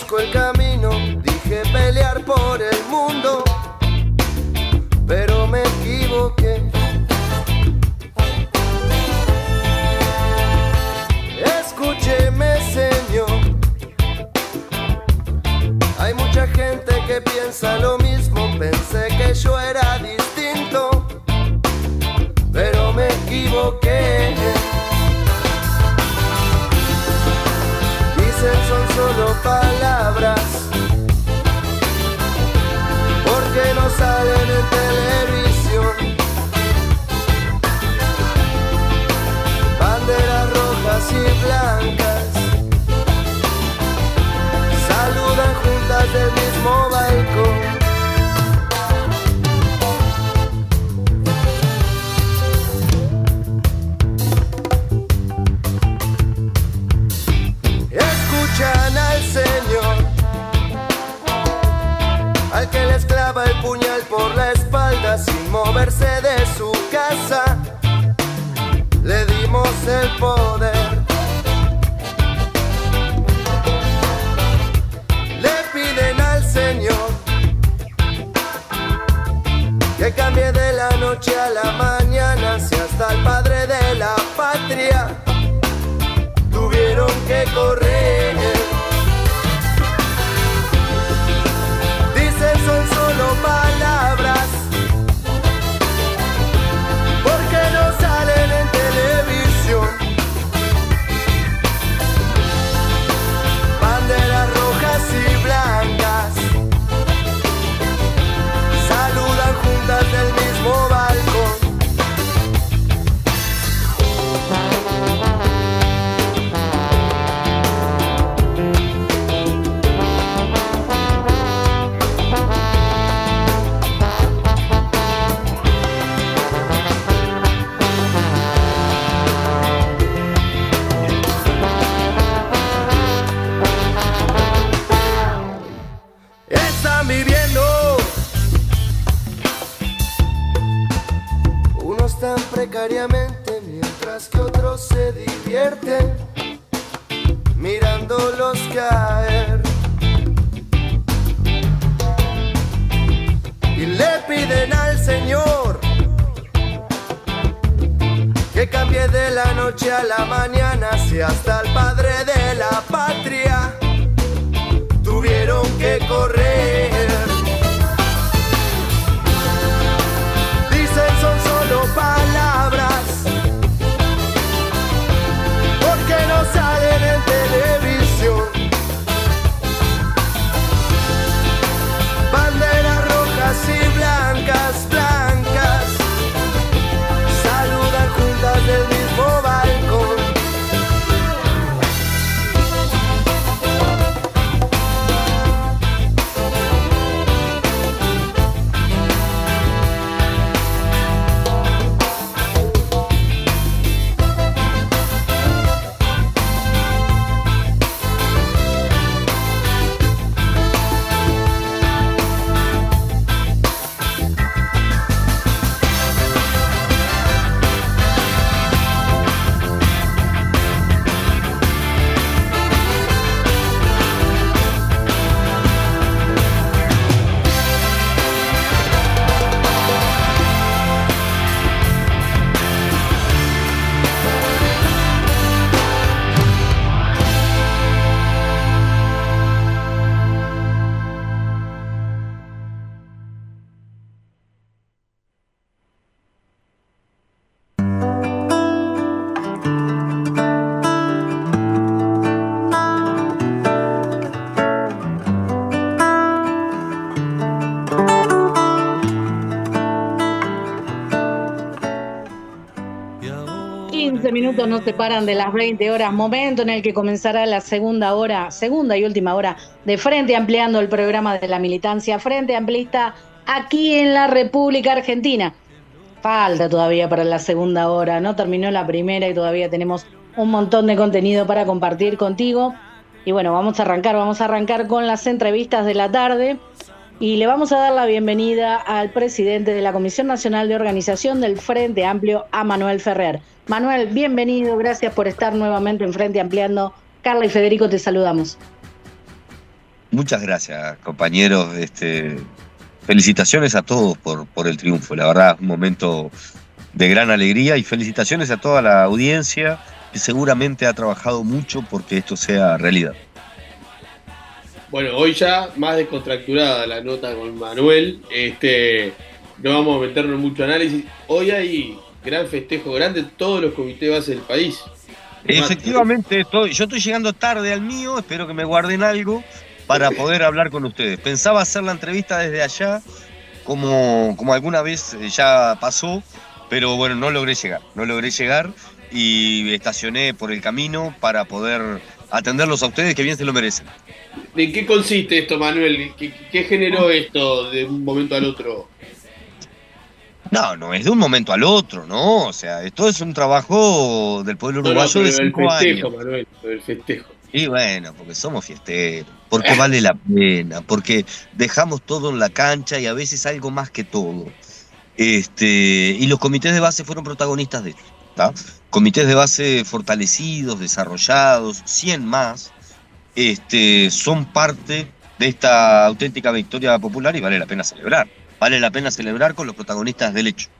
conozco el camino, dije pelear por el mundo, pero me equivoqué. Escúcheme, señor, hay mucha gente que piensa lo mismo. Pensé que yo era distinto, pero me equivoqué. Dicen son solo palabras, porque no salen en televisión. Banderas rojas y blancas saludan juntas del mismo balcón. Escuchan al Señor, al que les clava el puñal por la espalda sin moverse de su casa. Le dimos el poder. Le piden al Señor que cambie de la noche a la mañana, si hasta el padre de la patria tuvieron que correr. Dicen son solo palabras, porque no salen en televisión. Banderas rojas y blancas saludan juntas del mismo balcón. Están viviendo unos tan precariamente, mientras que otros se divierten mirándolos caer. Y le piden al Señor que cambie de la noche a la mañana, si hasta el padre de la patria tuvieron que correr. Dicen son solo palabras, porque no salen en televisión. Banderas rojas y blancas, blancas saludan juntas del mismo balcón. quince minutos nos separan de las veinte horas, momento en el que comenzará la segunda hora, segunda y última hora de Frente Ampliando, el programa de la militancia Frente Amplista aquí en la República Argentina. Falta todavía para la segunda hora, no terminó la primera y todavía tenemos un montón de contenido para compartir contigo. Y bueno, vamos a arrancar, vamos a arrancar con las entrevistas de la tarde y le vamos a dar la bienvenida al presidente de la Comisión Nacional de Organización del Frente Amplio, a Manuel Ferrer. Manuel, bienvenido, gracias por estar nuevamente en Frente Ampliando. Carla y Federico, te saludamos. Muchas gracias, compañeros. Este, felicitaciones a todos por, por el triunfo. La verdad, es un momento de gran alegría y felicitaciones a toda la audiencia que seguramente ha trabajado mucho porque esto sea realidad. Bueno, hoy ya más descontracturada la nota con Manuel. Este, no vamos a meternos en mucho análisis. Hoy hay gran festejo grande en todos los comités base del país. Efectivamente, estoy, yo estoy llegando tarde al mío, espero que me guarden algo para poder hablar con ustedes. Pensaba hacer la entrevista desde allá, como, como alguna vez ya pasó, pero bueno, no logré llegar, no logré llegar y estacioné por el camino para poder atenderlos a ustedes, que bien se lo merecen. ¿De qué consiste esto, Manuel? ¿Qué, qué generó esto de un momento al otro? No, no es de un momento al otro, ¿no? O sea, esto es un trabajo del pueblo uruguayo no, no, de cinco el festejo, años. Manuel, el festejo. Y bueno, porque somos fiesteros, porque vale la pena, porque dejamos todo en la cancha y a veces algo más que todo. Este, y los comités de base fueron protagonistas de esto, ¿tá? Comités de base fortalecidos, desarrollados, cien más, este, son parte de esta auténtica victoria popular y vale la pena celebrar. Vale la pena celebrar con los protagonistas del hecho.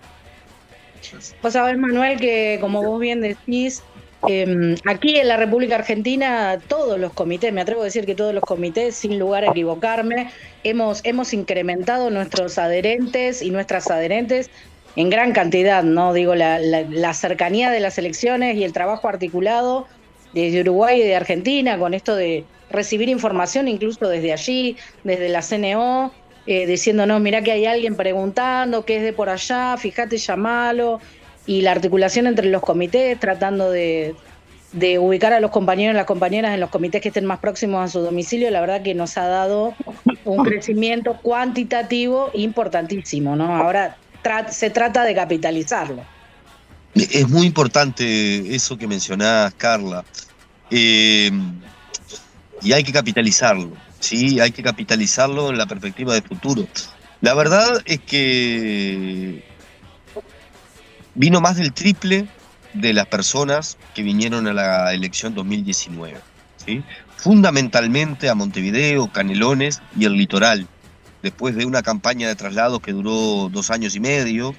Vos sabés, Manuel, que como vos bien decís, eh, aquí en la República Argentina todos los comités, me atrevo a decir que todos los comités, sin lugar a equivocarme, hemos, hemos incrementado nuestros adherentes y nuestras adherentes en gran cantidad, ¿no? Digo, la, la, la cercanía de las elecciones y el trabajo articulado desde Uruguay y de Argentina, con esto de recibir información incluso desde allí, desde la C N O, eh, diciéndonos, mirá que hay alguien preguntando, qué es de por allá, fíjate, llamalo, y la articulación entre los comités, tratando de, de ubicar a los compañeros y las compañeras en los comités que estén más próximos a su domicilio, la verdad que nos ha dado un crecimiento cuantitativo importantísimo, ¿no? Ahora tra- se trata de capitalizarlo. Es muy importante eso que mencionás, Carla, eh, y hay que capitalizarlo, ¿sí? Hay que capitalizarlo en la perspectiva de futuro. La verdad es que vino más del triple de las personas que vinieron a la elección dos mil diecinueve, ¿sí? Fundamentalmente a Montevideo, Canelones y el litoral, después de una campaña de traslados que duró dos años y medio,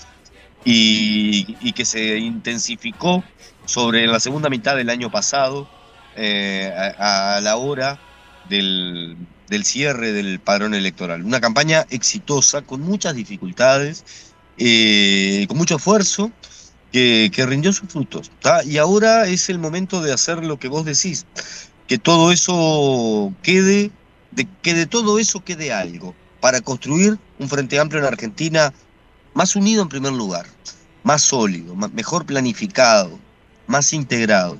Y, y que se intensificó sobre la segunda mitad del año pasado, eh, a, a la hora del, del cierre del padrón electoral. Una campaña exitosa, con muchas dificultades, eh, con mucho esfuerzo, que, que rindió sus frutos, ¿tá? Y ahora es el momento de hacer lo que vos decís, que todo eso quede, de, que de todo eso quede algo, para construir un Frente Amplio en Argentina más unido en primer lugar, más sólido, más, mejor planificado, más integrado.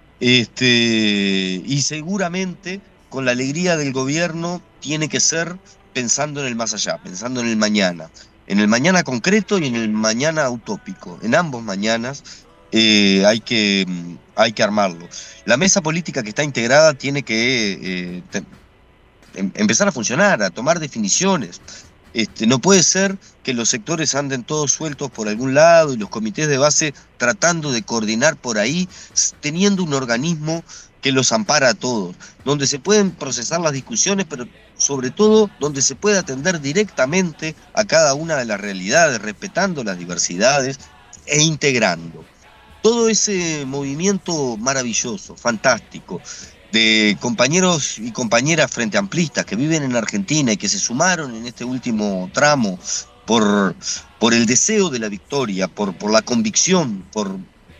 Este, y seguramente con la alegría del gobierno tiene que ser pensando en el más allá, pensando en el mañana, en el mañana concreto y en el mañana utópico. En ambos mañanas eh, hay que, hay que armarlo. La mesa política que está integrada tiene que eh, te, em, empezar a funcionar, a tomar definiciones. Este, no puede ser que los sectores anden todos sueltos por algún lado y los comités de base tratando de coordinar por ahí, teniendo un organismo que los ampara a todos, donde se pueden procesar las discusiones, pero sobre todo donde se puede atender directamente a cada una de las realidades, respetando las diversidades e integrando. Todo ese movimiento maravilloso, fantástico, de compañeros y compañeras frente amplistas que viven en Argentina y que se sumaron en este último tramo por, por el deseo de la victoria, por, por la convicción, por,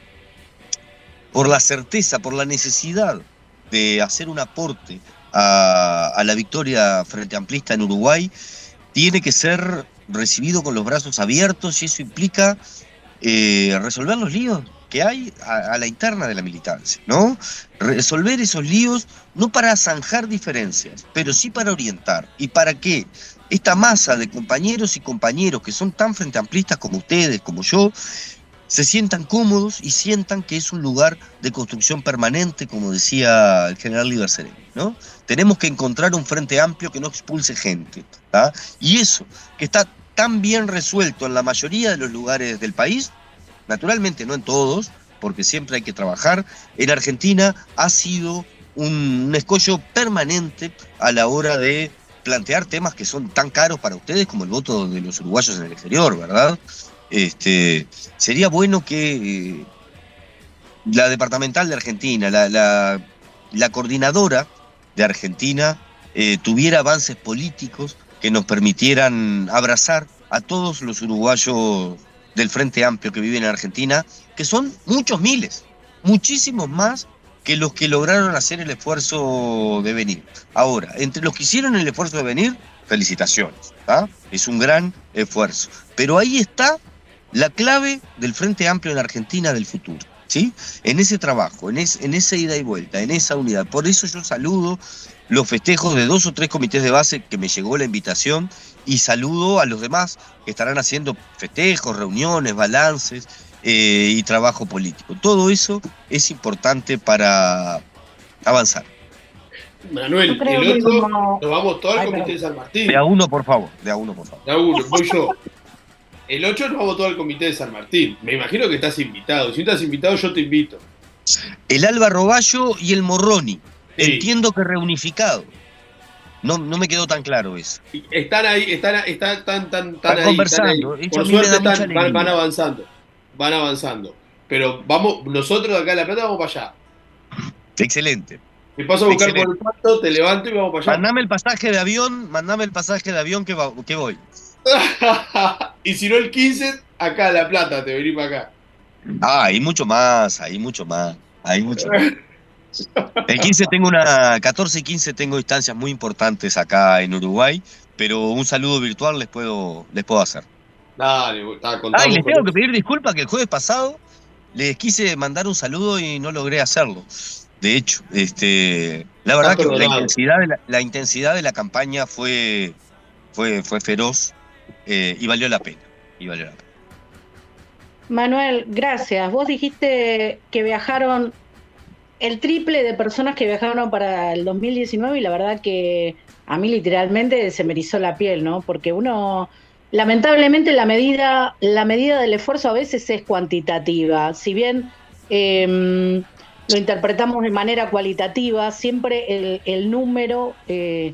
por la certeza, por la necesidad de hacer un aporte a, a la victoria frente amplista en Uruguay, tiene que ser recibido con los brazos abiertos, y eso implica eh, resolver los líos que hay a, a la interna de la militancia, ¿no? Resolver esos líos no para zanjar diferencias, pero sí para orientar. ¿Y para qué? Esta masa de compañeros y compañeros que son tan frente amplistas como ustedes, como yo, se sientan cómodos y sientan que es un lugar de construcción permanente, como decía el general Líber Sereni, ¿no? Tenemos que encontrar un frente amplio que no expulse gente, ¿tá? Y eso, que está tan bien resuelto en la mayoría de los lugares del país, naturalmente no en todos, porque siempre hay que trabajar, en Argentina ha sido un, un escollo permanente a la hora de plantear temas que son tan caros para ustedes como el voto de los uruguayos en el exterior, ¿verdad? Este, sería bueno que eh, la departamental de Argentina, la, la, la coordinadora de Argentina, eh, tuviera avances políticos que nos permitieran abrazar a todos los uruguayos del Frente Amplio que viven en Argentina, que son muchos miles, muchísimos más que los que lograron hacer el esfuerzo de venir. Ahora, entre los que hicieron el esfuerzo de venir, felicitaciones, ¿tá? Es un gran esfuerzo. Pero ahí está la clave del Frente Amplio en Argentina del futuro, ¿sí? En ese trabajo, en, es, en esa ida y vuelta, en esa unidad. Por eso yo saludo los festejos de dos o tres comités de base que me llegó la invitación, y saludo a los demás que estarán haciendo festejos, reuniones, balances eh, y trabajo político. Todo eso es importante para avanzar. Manuel, el otro, como... nos vamos todos al comité de San Martín. De a uno, por favor, de a uno, por favor. De a uno, voy yo. El ocho nos vamos todos al comité de San Martín. Me imagino que estás invitado. Si no estás invitado, yo te invito. El Alba Roballo y el Morroni. Sí. Entiendo que reunificado. No, no me quedó tan claro eso. Están ahí, están, están, tan, tan, están ahí, conversando. Están ahí. Por suerte están, van, van avanzando. Van avanzando. Pero vamos, nosotros de acá en La Plata vamos para allá. Excelente. Te paso a buscar Excelente. Por el pasto, te levanto y vamos para allá. Mandame el pasaje de avión, mandame el pasaje de avión que, va, que voy. Y si no el quince, acá a La Plata, te venís para acá. Ah, hay mucho más, hay mucho más. Hay mucho más. El quince tengo una, catorce y quince tengo instancias muy importantes acá en Uruguay, pero un saludo virtual les puedo, les puedo hacer. Dale, estaba contando. Ah, y les tengo que pedir disculpas que el jueves pasado les quise mandar un saludo y no logré hacerlo. De hecho, este, la verdad que la intensidad, de la, la intensidad de la campaña fue, fue, fue feroz eh, y valió la pena, y valió la pena. Manuel, gracias. Vos dijiste que viajaron el triple de personas que viajaron para el dos mil diecinueve y la verdad que a mí literalmente se me erizó la piel, ¿no? Porque uno, lamentablemente la medida, la medida del esfuerzo a veces es cuantitativa. Si bien eh, lo interpretamos de manera cualitativa, siempre el, el número eh,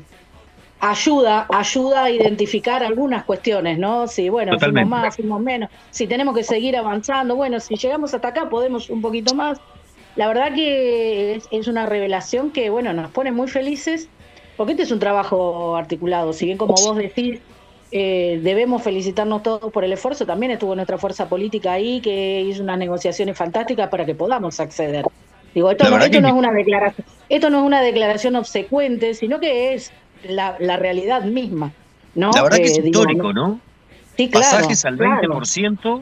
ayuda, ayuda a identificar algunas cuestiones, ¿no? Si, bueno, Totalmente. fuimos más, fuimos menos, si tenemos que seguir avanzando, bueno, si llegamos hasta acá podemos un poquito más. La verdad que es, es una revelación que, bueno, nos pone muy felices, porque este es un trabajo articulado. Si bien, como vos decís, eh, debemos felicitarnos todos por el esfuerzo, también estuvo nuestra fuerza política ahí, que hizo unas negociaciones fantásticas para que podamos acceder. Digo, esto, no, esto que... no es una declaración, esto no es una declaración obsecuente, sino que es la, la realidad misma, ¿no? La verdad eh, que es digo, histórico, ¿no? Sí, claro. Pasajes al claro. veinte por ciento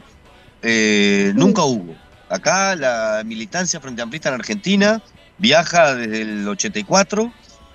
eh, sí. nunca hubo. Acá la militancia Frente Amplista en Argentina viaja desde el ochenta y cuatro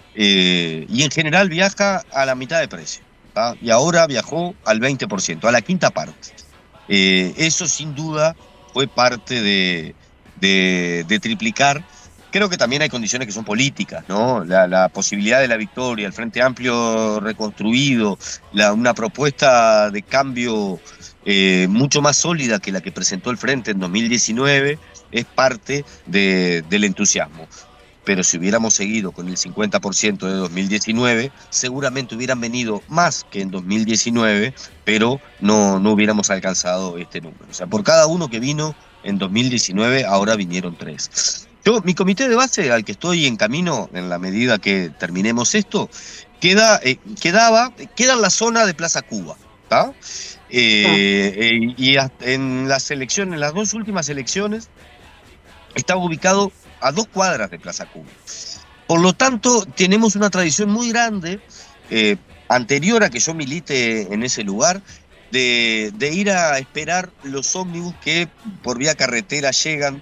eh, y en general viaja a la mitad de precio, ¿tá? Y ahora viajó al veinte por ciento, a la quinta parte. Eh, eso sin duda fue parte de, de, de triplicar. Creo que también hay condiciones que son políticas, ¿no? La, la posibilidad de la victoria, el Frente Amplio reconstruido, la, una propuesta de cambio eh, mucho más sólida que la que presentó el Frente en dos mil diecinueve, es parte de, del entusiasmo. Pero si hubiéramos seguido con el cincuenta por ciento de dos mil diecinueve, seguramente hubieran venido más que en dos mil diecinueve, pero no, no hubiéramos alcanzado este número. O sea, por cada uno que vino en dos mil diecinueve, ahora vinieron tres. Yo, mi comité de base, al que estoy en camino, en la medida que terminemos esto, queda, eh, quedaba, queda en la zona de Plaza Cuba, ¿tá? Eh, eh, y en las elecciones, en las dos últimas elecciones, estaba ubicado a dos cuadras de Plaza Cuba. Por lo tanto, tenemos una tradición muy grande, eh, anterior a que yo milite en ese lugar, de, de ir a esperar los ómnibus que por vía carretera llegan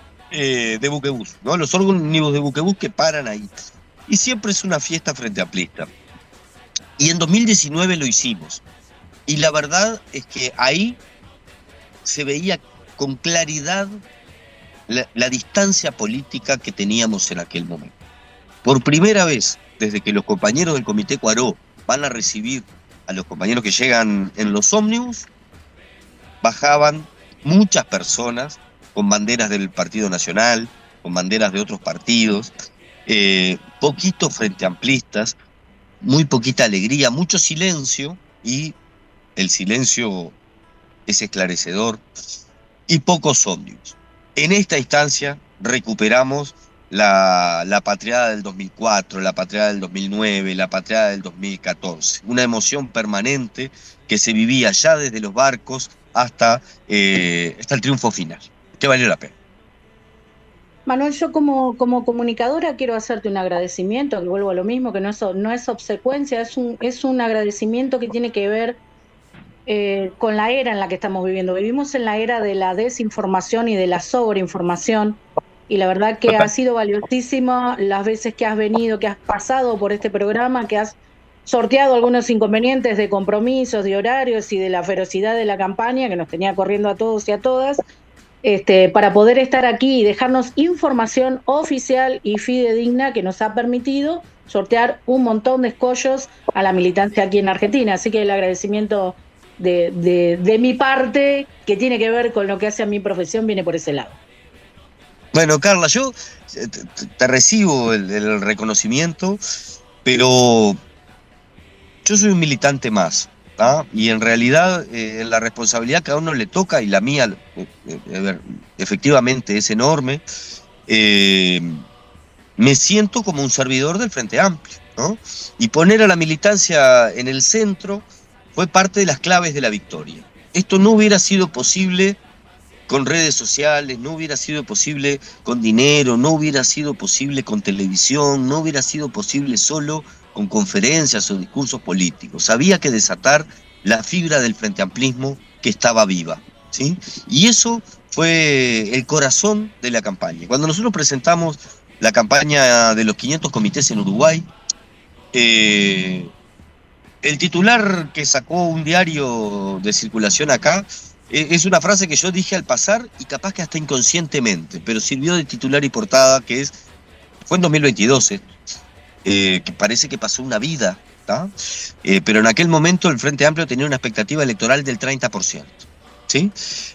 eh, de Buquebús, ¿no? Los ómnibus de Buquebús que paran ahí. Y siempre es una fiesta frente amplista. Y en dos mil diecinueve lo hicimos. Y la verdad es que ahí se veía con claridad La, la distancia política que teníamos en aquel momento. Por primera vez, desde que los compañeros del Comité Cuaró van a recibir a los compañeros que llegan en los ómnibus, bajaban muchas personas con banderas del Partido Nacional, con banderas de otros partidos, eh, poquitos frente amplistas, muy poquita alegría, mucho silencio, y el silencio es esclarecedor, y pocos ómnibus. En esta instancia recuperamos la, la patriada del dos mil cuatro, la patriada del dos mil nueve, la patriada del dos mil catorce. Una emoción permanente que se vivía ya desde los barcos hasta, eh, hasta el triunfo final, que valió la pena. Manuel, yo como, como comunicadora quiero hacerte un agradecimiento, que vuelvo a lo mismo, que no es, no es obsecuencia, es un, es un agradecimiento que tiene que ver eh, con la era en la que estamos viviendo. Vivimos en la era de la desinformación y de la sobreinformación, y la verdad que ha sido valiosísimo las veces que has venido, que has pasado por este programa, que has sorteado algunos inconvenientes de compromisos, de horarios y de la ferocidad de la campaña que nos tenía corriendo a todos y a todas. Este, para poder estar aquí y dejarnos información oficial y fidedigna que nos ha permitido sortear un montón de escollos a la militancia aquí en Argentina. Así que el agradecimiento de, de, de mi parte, que tiene que ver con lo que hace a mi profesión, viene por ese lado. Bueno, Carla, yo te, te recibo el, el reconocimiento, pero yo soy un militante más. ¿Ah? Y en realidad eh, la responsabilidad que a uno le toca, y la mía eh, eh, efectivamente es enorme, eh, me siento como un servidor del Frente Amplio, ¿no? Y poner a la militancia en el centro fue parte de las claves de la victoria. Esto no hubiera sido posible con redes sociales, no hubiera sido posible con dinero, no hubiera sido posible con televisión, no hubiera sido posible solo con conferencias o discursos políticos. Había que desatar la fibra del frente amplismo que estaba viva, ¿sí? Y eso fue el corazón de la campaña. Cuando nosotros presentamos la campaña de los quinientos comités en Uruguay, eh, el titular que sacó un diario de circulación acá eh, es una frase que yo dije al pasar, y capaz que hasta inconscientemente, pero sirvió de titular y portada, que es, fue en dos mil veintidós, eh, Eh, que parece que pasó una vida, eh, pero en aquel momento el Frente Amplio tenía una expectativa electoral del treinta por ciento, ¿sí?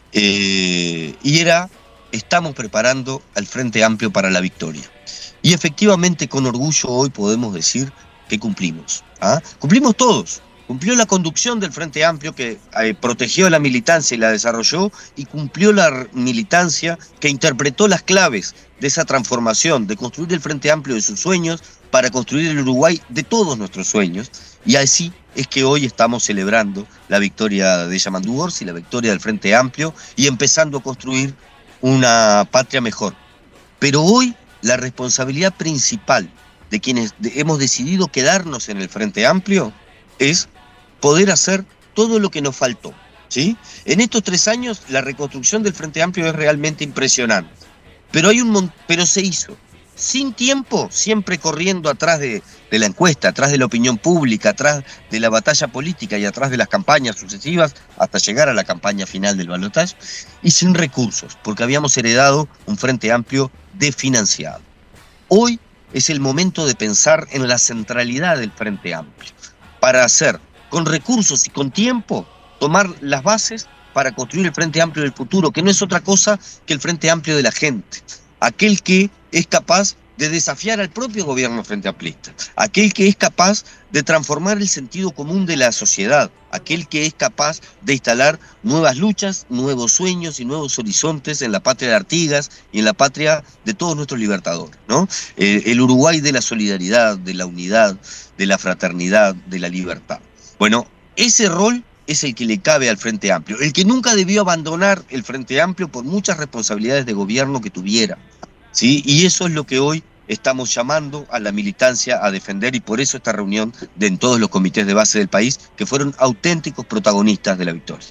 Eh, y era, estamos preparando al Frente Amplio para la victoria. Y efectivamente, con orgullo hoy podemos decir que cumplimos. ¿ah? Cumplimos todos. Cumplió la conducción del Frente Amplio, que eh, protegió a la militancia y la desarrolló, y cumplió la militancia que interpretó las claves de esa transformación, de construir el Frente Amplio de sus sueños para construir el Uruguay de todos nuestros sueños. Y así es que hoy estamos celebrando la victoria de Yamandu Orsi, la victoria del Frente Amplio, y empezando a construir una patria mejor. Pero hoy la responsabilidad principal de quienes hemos decidido quedarnos en el Frente Amplio es poder hacer todo lo que nos faltó, ¿sí? En estos tres años la reconstrucción del Frente Amplio es realmente impresionante, pero, hay un mon- pero se hizo sin tiempo, siempre corriendo atrás de, de la encuesta, atrás de la opinión pública, atrás de la batalla política y atrás de las campañas sucesivas hasta llegar a la campaña final del balotaje, y sin recursos, porque habíamos heredado un Frente Amplio desfinanciado. Hoy es el momento de pensar en la centralidad del Frente Amplio, para hacer, con recursos y con tiempo, tomar las bases para construir el Frente Amplio del futuro, que no es otra cosa que el Frente Amplio de la gente, aquel que es capaz de desafiar al propio gobierno frente amplista, aquel que es capaz de transformar el sentido común de la sociedad, aquel que es capaz de instalar nuevas luchas, nuevos sueños y nuevos horizontes en la patria de Artigas y en la patria de todos nuestros libertadores, ¿no? Eh, el Uruguay de la solidaridad, de la unidad, de la fraternidad, de la libertad. Bueno, ese rol es el que le cabe al Frente Amplio, el que nunca debió abandonar el Frente Amplio por muchas responsabilidades de gobierno que tuviera, ¿sí? Y eso es lo que hoy estamos llamando a la militancia a defender, y por eso esta reunión de en todos los comités de base del país, que fueron auténticos protagonistas de la victoria.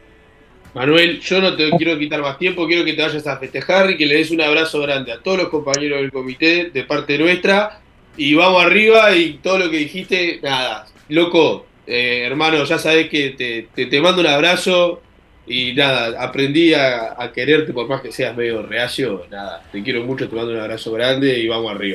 Manuel, yo no te quiero quitar más tiempo, quiero que te vayas a festejar y que le des un abrazo grande a todos los compañeros del comité de parte nuestra, y vamos arriba. Y todo lo que dijiste, nada, loco, eh, hermano, ya sabés que te, te, te mando un abrazo. Y nada, aprendí a, a quererte por más que seas medio reacio. Nada, te quiero mucho, te mando un abrazo grande y vamos arriba.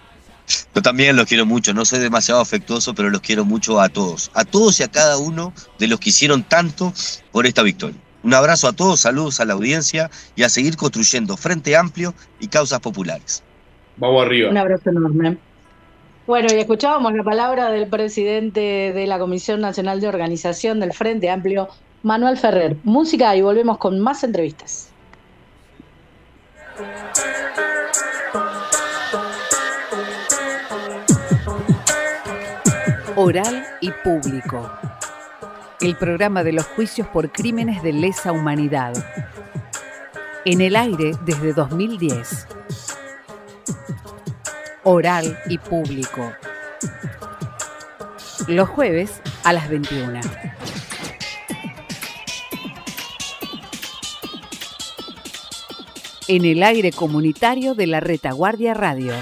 Yo también los quiero mucho, no soy demasiado afectuoso, pero los quiero mucho a todos. A todos y a cada uno de los que hicieron tanto por esta victoria. Un abrazo a todos, saludos a la audiencia y a seguir construyendo Frente Amplio y causas populares. Vamos arriba. Un abrazo enorme. Bueno, y escuchábamos la palabra del presidente de la Comisión Nacional de Organización del Frente Amplio, Manuel Ferrer. Música y volvemos con más entrevistas. Oral y Público. El programa de los juicios por crímenes de lesa humanidad. En el aire desde dos mil diez. Oral y Público. Los jueves a las veintiuna. En el aire comunitario de la Retaguardia Radio.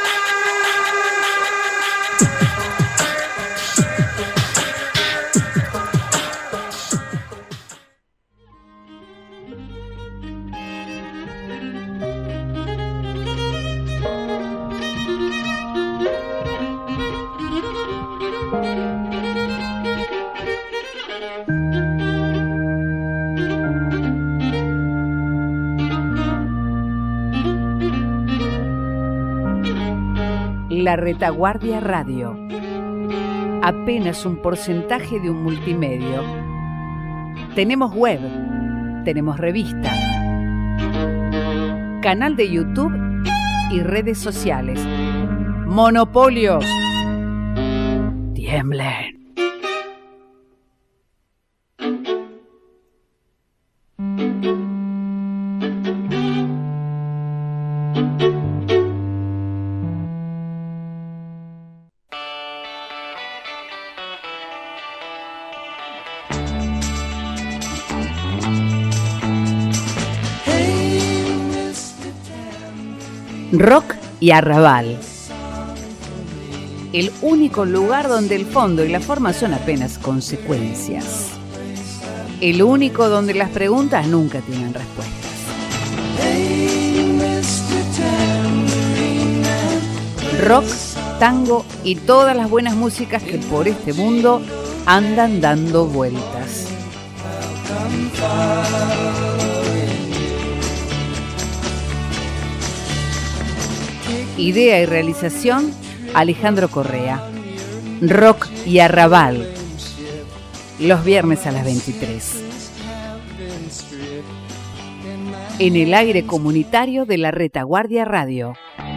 La Retaguardia Radio. Apenas un porcentaje de un multimedio. Tenemos web, tenemos revista, canal de YouTube y redes sociales. Monopolios. Tiemblen. Rock y Arrabal. El único lugar donde el fondo y la forma son apenas consecuencias. El único donde las preguntas nunca tienen respuestas. Rock, tango y todas las buenas músicas que por este mundo andan dando vueltas. Idea y realización, Alejandro Correa. Rock y Arrabal. Los viernes a las veintitrés. En el aire comunitario de la Retaguardia Radio.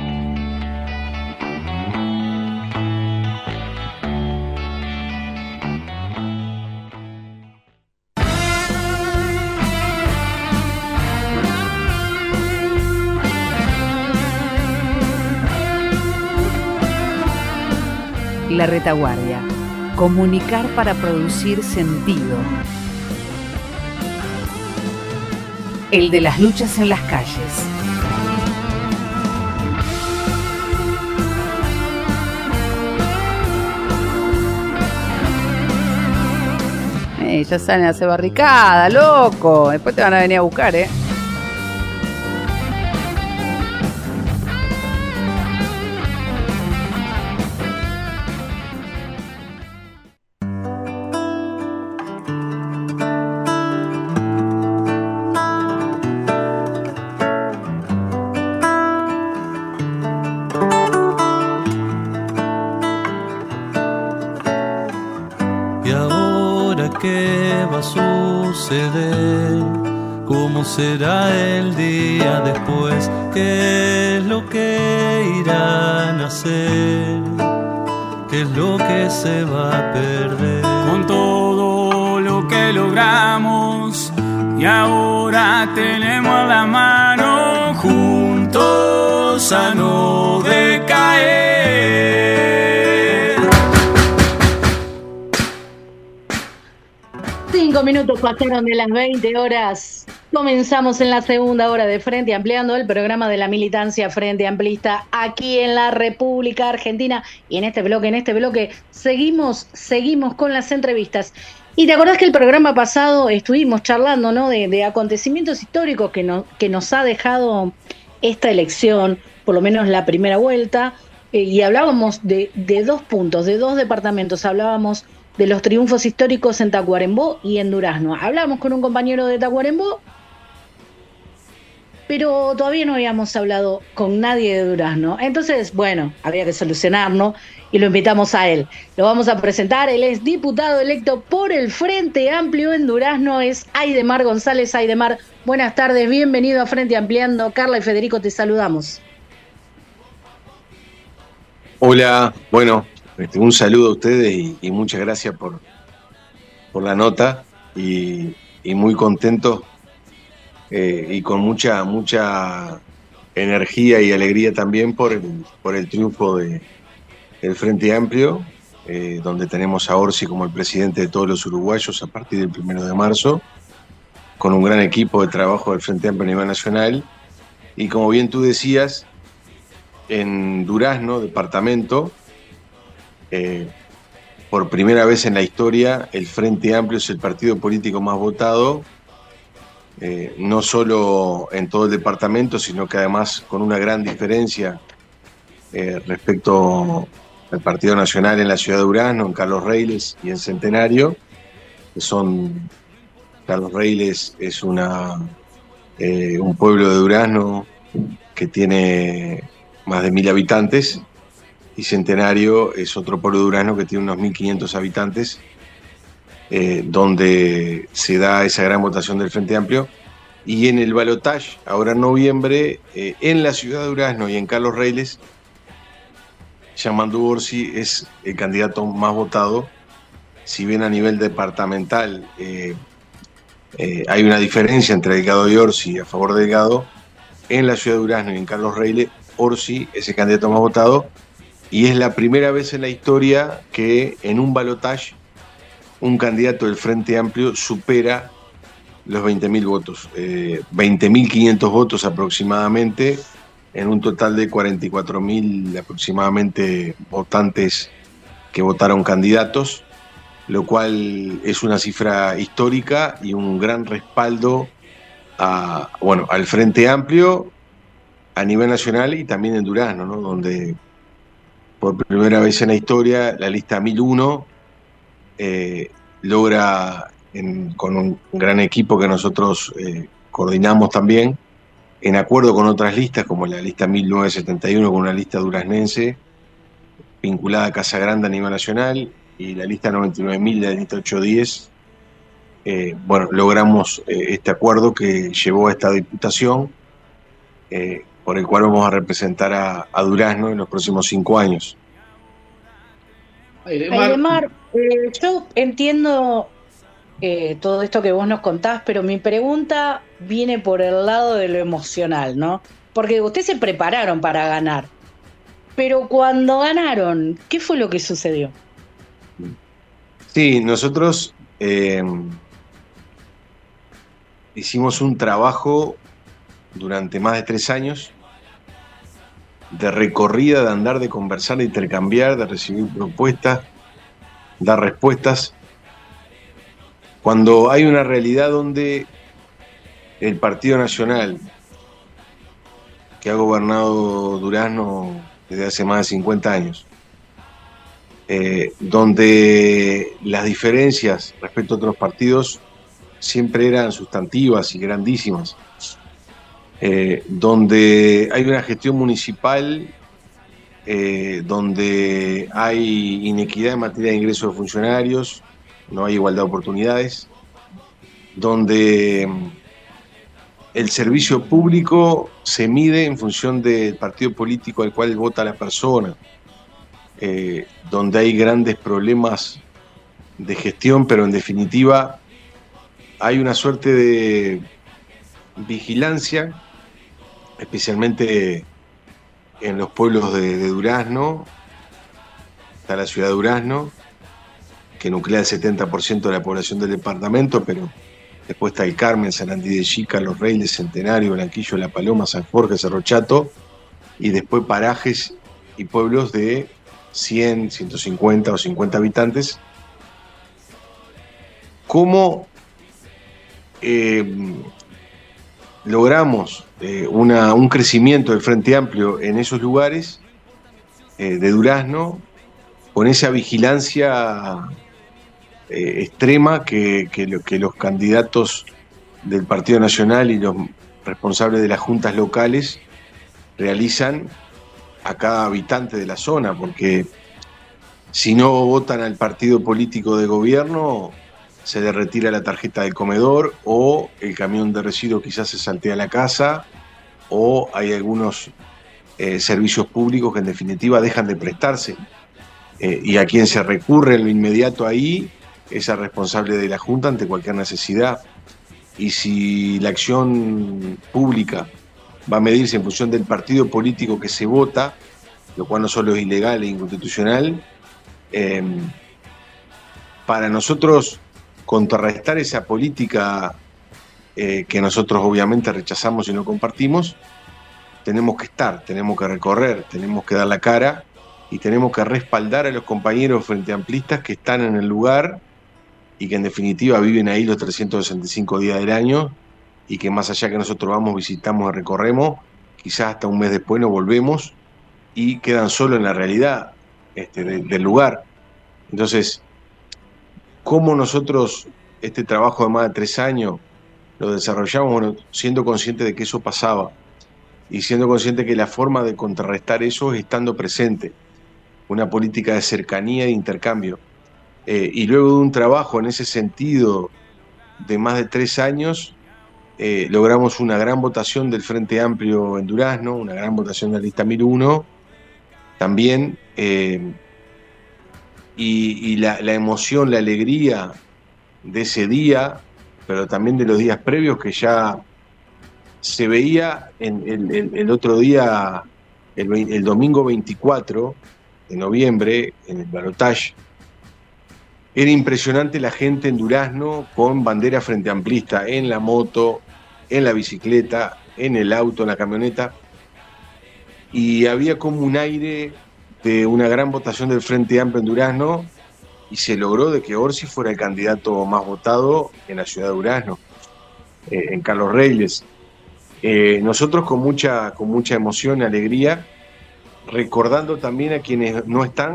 La Retaguardia. Comunicar para producir sentido. El de las luchas en las calles. Eh, ya salen a hacer barricada, loco. Después te van a venir a buscar, ¿eh? ¿Cómo será el día después? ¿Qué es lo que irán a hacer? ¿Qué es lo que se va a perder? Con todo lo que logramos y ahora tenemos a la mano juntos a no decaer. Cinco minutos pasaron de las veinte horas. Comenzamos en la segunda hora de Frente Ampliando, el programa de la militancia Frente Amplista aquí en la República Argentina. Y en este bloque, en este bloque, seguimos, seguimos con las entrevistas. Y te acordás que el programa pasado estuvimos charlando, ¿no? De, de acontecimientos históricos que, no, que nos ha dejado esta elección, por lo menos la primera vuelta. Eh, y hablábamos de, de dos puntos, de dos departamentos. Hablábamos de los triunfos históricos en Tacuarembó y en Durazno. Hablamos con un compañero de Tacuarembó, pero todavía no habíamos hablado con nadie de Durazno. Entonces, bueno, había que solucionarlo y lo invitamos a él. Lo vamos a presentar, él es diputado electo por el Frente Amplio en Durazno, es Aidemar González. Aidemar, buenas tardes, bienvenido a Frente Ampliando. Carla y Federico, te saludamos. Hola, bueno, este, un saludo a ustedes y, y muchas gracias por, por la nota y, y muy contento eh, y con mucha mucha energía y alegría también por el, por el triunfo de, del Frente Amplio, eh, donde tenemos a Orsi como el presidente de todos los uruguayos a partir del primero de marzo, con un gran equipo de trabajo del Frente Amplio a nivel nacional. Y como bien tú decías, en Durazno, departamento, eh, por primera vez en la historia, el Frente Amplio es el partido político más votado, eh, no solo en todo el departamento, sino que además con una gran diferencia eh, respecto al Partido Nacional en la ciudad de Durazno, en Carlos Reiles y en Centenario, que son, Carlos Reiles es una, eh, un pueblo de Durazno que tiene más de mil habitantes, y Centenario es otro pueblo de Durazno que tiene unos mil quinientos habitantes, eh, donde se da esa gran votación del Frente Amplio. Y en el balotaje, ahora en noviembre, eh, en la ciudad de Durazno y en Carlos Reiles, Yamandú Orsi es el candidato más votado. Si bien a nivel departamental eh, eh, hay una diferencia entre Delgado y Orsi a favor de Delgado, en la ciudad de Durazno y en Carlos Reiles, Orsi es el candidato más votado, y es la primera vez en la historia que en un balotaje un candidato del Frente Amplio supera los veinte mil votos, eh, veinte mil quinientos votos aproximadamente, en un total de cuarenta y cuatro mil aproximadamente votantes que votaron candidatos, lo cual es una cifra histórica y un gran respaldo a, bueno, al Frente Amplio a nivel nacional y también en Durazno, ¿no? Donde por primera vez en la historia la lista mil uno eh, logra, en, con un gran equipo que nosotros eh, coordinamos también, en acuerdo con otras listas, como la lista mil novecientos setenta y uno, con una lista duraznense vinculada a Casa Grande a nivel nacional, y la lista noventa y nueve mil de la lista ochocientos diez, eh, bueno, logramos eh, este acuerdo que llevó a esta diputación, eh, por el cual vamos a representar a, a Durazno en los próximos cinco años. Aidemar, eh, yo entiendo eh, todo esto que vos nos contás, pero mi pregunta viene por el lado de lo emocional, ¿no? Porque ustedes se prepararon para ganar, pero cuando ganaron, ¿qué fue lo que sucedió? Sí, nosotros eh, hicimos un trabajo durante más de tres años de recorrida, de andar, de conversar, de intercambiar, de recibir propuestas, dar respuestas. Cuando hay una realidad donde el Partido Nacional, que ha gobernado Durazno desde hace más de cincuenta años, eh, donde las diferencias respecto a otros partidos siempre eran sustantivas y grandísimas, eh, donde hay una gestión municipal, eh, donde hay inequidad en materia de ingresos de funcionarios, no hay igualdad de oportunidades, donde el servicio público se mide en función del partido político al cual vota la persona, eh, donde hay grandes problemas de gestión, pero en definitiva hay una suerte de vigilancia, especialmente en los pueblos de, de Durazno. Está la ciudad de Durazno, que nuclea el setenta por ciento de la población del departamento, pero después está el Carmen, Sarandí de Chica, Los Reiles, Centenario, Blanquillo, La Paloma, San Jorge, Cerro Chato, y después parajes y pueblos de cien, ciento cincuenta o cincuenta habitantes. ¿Cómo eh, logramos eh, una, un crecimiento del Frente Amplio en esos lugares eh, de Durazno, con esa vigilancia eh, extrema que, que, lo, que los candidatos del Partido Nacional y los responsables de las juntas locales realizan a cada habitante de la zona, porque si no votan al partido político de gobierno, se les retira la tarjeta del comedor, o el camión de residuos quizás se saltea a la casa, o hay algunos eh, servicios públicos que en definitiva dejan de prestarse. Eh, y a quien se recurre en lo inmediato ahí es al responsable de la Junta ante cualquier necesidad. Y si la acción pública va a medirse en función del partido político que se vota, lo cual no solo es ilegal e inconstitucional, eh, para nosotros contrarrestar esa política eh, que nosotros obviamente rechazamos y no compartimos, tenemos que estar, tenemos que recorrer, tenemos que dar la cara y tenemos que respaldar a los compañeros frente amplistas que están en el lugar y que en definitiva viven ahí los trescientos sesenta y cinco días del año, y que más allá que nosotros vamos, visitamos y recorremos, quizás hasta un mes después nos volvemos y quedan solo en la realidad este, de, del lugar. Entonces, ¿cómo nosotros este trabajo de más de tres años lo desarrollamos? Bueno, siendo conscientes de que eso pasaba y siendo conscientes que la forma de contrarrestar eso es estando presente, una política de cercanía e intercambio. Eh, y luego de un trabajo en ese sentido de más de tres años, eh, logramos una gran votación del Frente Amplio en Durazno, una gran votación de la lista mil uno también, eh, y, y la, la emoción, la alegría de ese día, pero también de los días previos, que ya se veía en el, el, el otro día, el, el domingo veinticuatro de noviembre, en el balotaje. Era impresionante la gente en Durazno con bandera frente amplista, en la moto, en la bicicleta, en el auto, en la camioneta. Y había como un aire de una gran votación del Frente Amplio en Durazno, y se logró de que Orsi fuera el candidato más votado en la ciudad de Durazno, eh, en Carlos Reyes. Eh, nosotros con mucha, con mucha emoción y alegría, recordando también a quienes no están,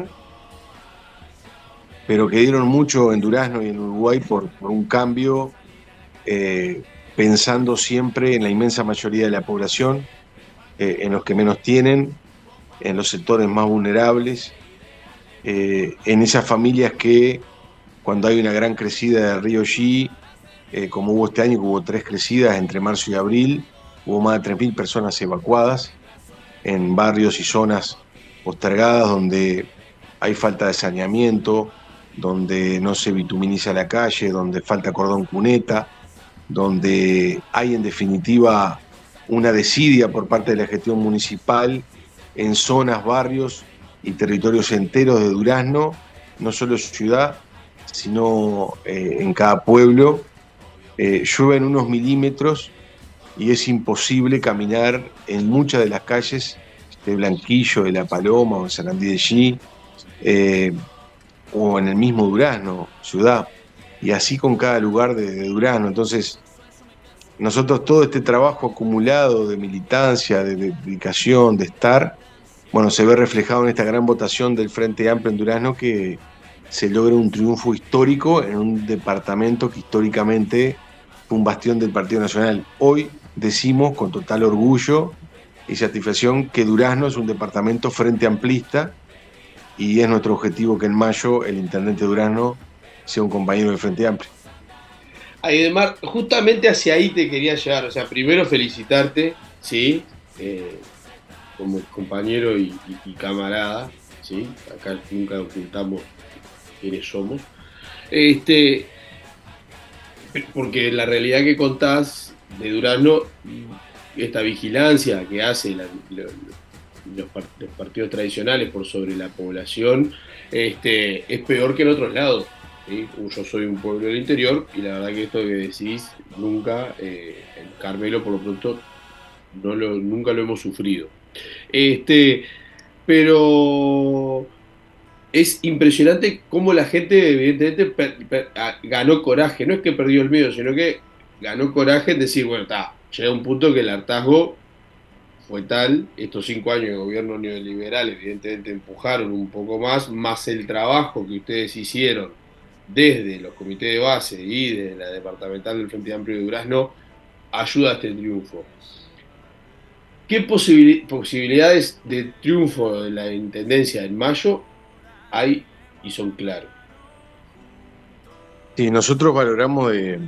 pero que dieron mucho en Durazno y en Uruguay por, por un cambio, eh, pensando siempre en la inmensa mayoría de la población, eh, en los que menos tienen, en los sectores más vulnerables, eh, en esas familias que cuando hay una gran crecida del río Xi, eh, como hubo este año, que hubo tres crecidas entre marzo y abril, hubo más de tres mil personas evacuadas en barrios y zonas postergadas donde hay falta de saneamiento, donde no se bituminiza la calle, donde falta cordón cuneta, donde hay en definitiva una desidia por parte de la gestión municipal en zonas, barrios y territorios enteros de Durazno, no solo ciudad, sino eh, en cada pueblo. Eh, llueven unos milímetros y es imposible caminar en muchas de las calles de Blanquillo, de La Paloma o en Sarandí de Xi, eh, o en el mismo Durazno, ciudad, y así con cada lugar de, de Durazno. Entonces, nosotros todo este trabajo acumulado de militancia, de, de dedicación, de estar, bueno, se ve reflejado en esta gran votación del Frente Amplio en Durazno, que se logra un triunfo histórico en un departamento que históricamente fue un bastión del Partido Nacional. Hoy decimos con total orgullo y satisfacción que Durazno es un departamento frente amplista, y es nuestro objetivo que en mayo el intendente de Durazno sea un compañero del Frente Amplio. Aidemar, justamente hacia ahí te quería llegar. O sea, primero felicitarte, ¿sí? Eh, como compañero y, y, y camarada, ¿sí? Acá nunca ocultamos quiénes somos. Este, porque la realidad que contás de Durazno, esta vigilancia que hace la, la, los, los partidos tradicionales por sobre la población, este, es peor que en otros lados. ¿Sí? Yo soy un pueblo del interior y la verdad que esto que decís nunca, eh, en Carmelo por lo pronto, no lo, nunca lo hemos sufrido. Este, pero es impresionante cómo la gente evidentemente per, per, a, ganó coraje. No es que perdió el miedo, sino que ganó coraje en decir, bueno, está, llega un punto que el hartazgo fue tal, estos cinco años de gobierno neoliberal evidentemente empujaron un poco más, más el trabajo que ustedes hicieron desde los comités de base y desde la departamental del Frente Amplio de Durazno, ayuda a este triunfo. ¿Qué posibil- posibilidades de triunfo de la Intendencia en mayo hay y son claras? Sí, nosotros valoramos, de,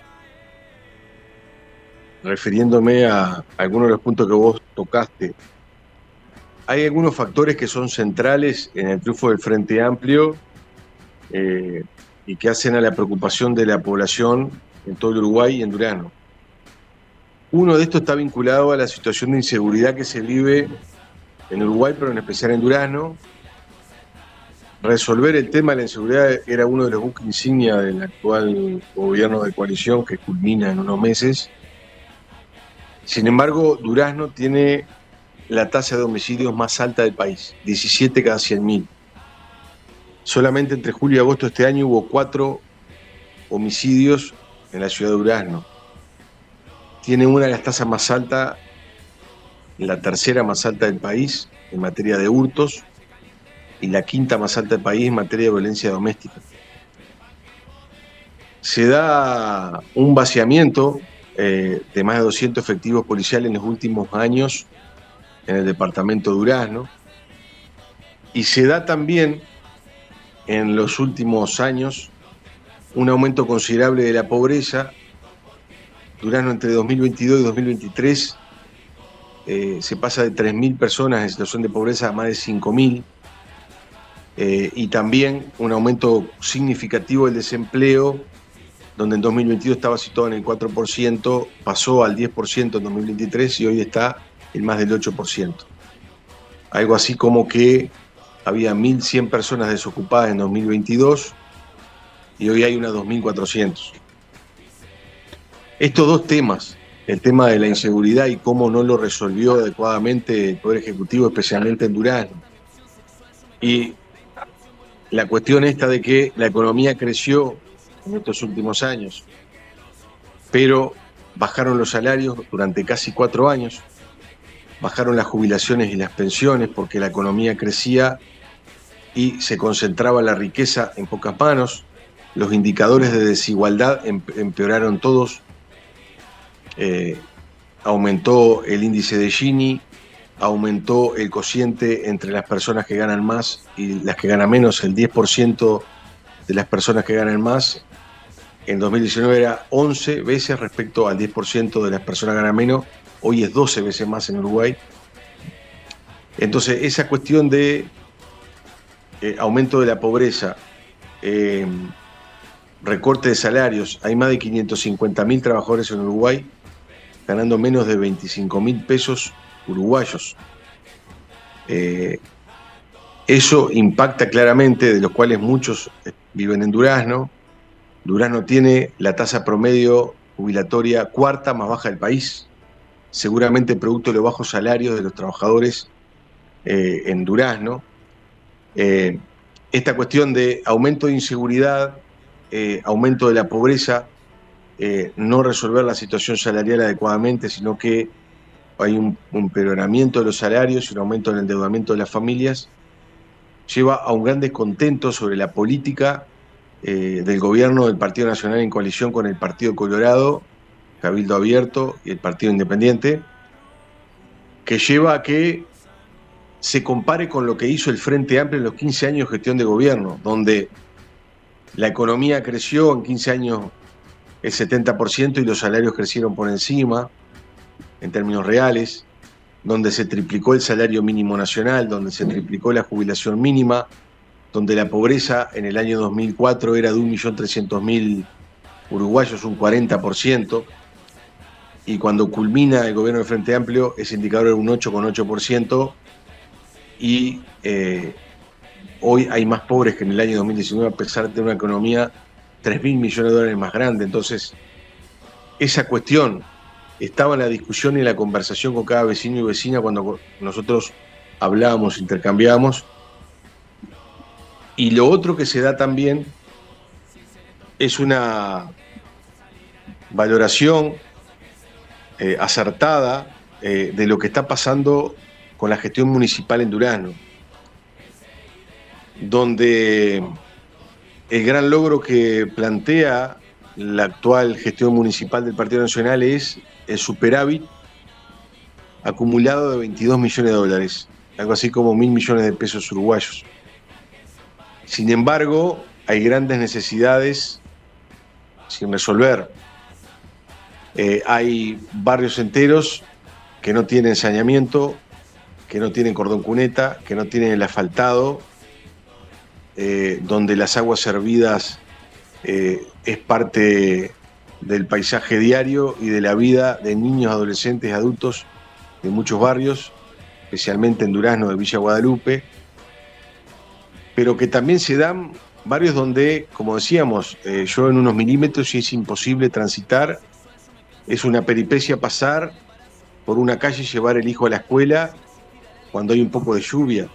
refiriéndome a algunos de los puntos que vos tocaste, hay algunos factores que son centrales en el triunfo del Frente Amplio eh, y que hacen a la preocupación de la población en todo el Uruguay y en Durazno. Uno de estos está vinculado a la situación de inseguridad que se vive en Uruguay, pero en especial en Durazno. Resolver el tema de la inseguridad era uno de los buques insignia del actual gobierno de coalición que culmina en unos meses. Sin embargo, Durazno tiene la tasa de homicidios más alta del país, diecisiete cada cien mil. Solamente entre julio y agosto de este año hubo cuatro homicidios en la ciudad de Durazno. Tiene una de las tasas más altas, la tercera más alta del país en materia de hurtos y la quinta más alta del país en materia de violencia doméstica. Se da un vaciamiento eh, de más de doscientos efectivos policiales en los últimos años en el departamento de Durazno, y se da también en los últimos años un aumento considerable de la pobreza. Durazno entre dos mil veintidós y dos mil veintitrés eh, se pasa de tres mil personas en situación de pobreza a más de cinco mil, eh, y también un aumento significativo del desempleo, donde en dos mil veintidós estaba situado en el cuatro por ciento, pasó al diez por ciento en dos mil veintitrés y hoy está en más del ocho por ciento. Algo así como que había mil cien personas desocupadas en dos mil veintidós y hoy hay unas dos mil cuatrocientos. Estos dos temas, el tema de la inseguridad y cómo no lo resolvió adecuadamente el Poder Ejecutivo, especialmente en Durazno, y la cuestión esta de que la economía creció en estos últimos años, pero bajaron los salarios durante casi cuatro años, bajaron las jubilaciones y las pensiones porque la economía crecía y se concentraba la riqueza en pocas manos, los indicadores de desigualdad empeoraron todos, eh, aumentó el índice de Gini, aumentó el cociente entre las personas que ganan más y las que ganan menos, el diez por ciento de las personas que ganan más en dos mil diecinueve era once veces respecto al diez por ciento de las personas que ganan menos, hoy es doce veces más en Uruguay. Entonces esa cuestión de eh, aumento de la pobreza, eh, recorte de salarios, hay más de quinientos cincuenta mil trabajadores en Uruguay ganando menos de veinticinco mil pesos uruguayos. Eh, eso impacta claramente, de los cuales muchos viven en Durazno. Durazno tiene la tasa promedio jubilatoria cuarta más baja del país, seguramente producto de los bajos salarios de los trabajadores eh, en Durazno. Eh, esta cuestión de aumento de inseguridad, eh, aumento de la pobreza, eh, no resolver la situación salarial adecuadamente, sino que hay un, un empeoramiento de los salarios y un aumento del endeudamiento de las familias, lleva a un gran descontento sobre la política eh, del gobierno del Partido Nacional en coalición con el Partido Colorado, Cabildo Abierto y el Partido Independiente, que lleva a que se compare con lo que hizo el Frente Amplio en los quince años de gestión de gobierno, donde la economía creció en quince años el setenta por ciento y los salarios crecieron por encima, en términos reales, donde se triplicó el salario mínimo nacional, donde se triplicó la jubilación mínima, donde la pobreza en el año dos mil cuatro era de un millón trescientos mil uruguayos, un cuarenta por ciento, y cuando culmina el gobierno del Frente Amplio, ese indicador era un ocho coma ocho por ciento, y eh, hoy hay más pobres que en el año dos mil diecinueve, a pesar de una economía tres mil millones de dólares más grande. Entonces, esa cuestión estaba en la discusión y en la conversación con cada vecino y vecina cuando nosotros hablábamos, intercambiábamos. Y lo otro que se da también es una valoración eh, acertada eh, de lo que está pasando con la gestión municipal en Durazno, donde el gran logro que plantea la actual gestión municipal del Partido Nacional es el superávit acumulado de veintidós millones de dólares, algo así como mil millones de pesos uruguayos. Sin embargo, hay grandes necesidades sin resolver. Eh, hay barrios enteros que no tienen saneamiento, que no tienen cordón cuneta, que no tienen el asfaltado, eh, donde las aguas servidas eh, es parte del paisaje diario y de la vida de niños, adolescentes y adultos de muchos barrios, especialmente en Durazno de Villa Guadalupe, pero que también se dan barrios donde, como decíamos, eh, yo en unos milímetros y es imposible transitar, es una peripecia pasar por una calle y llevar el hijo a la escuela cuando hay un poco de lluvia.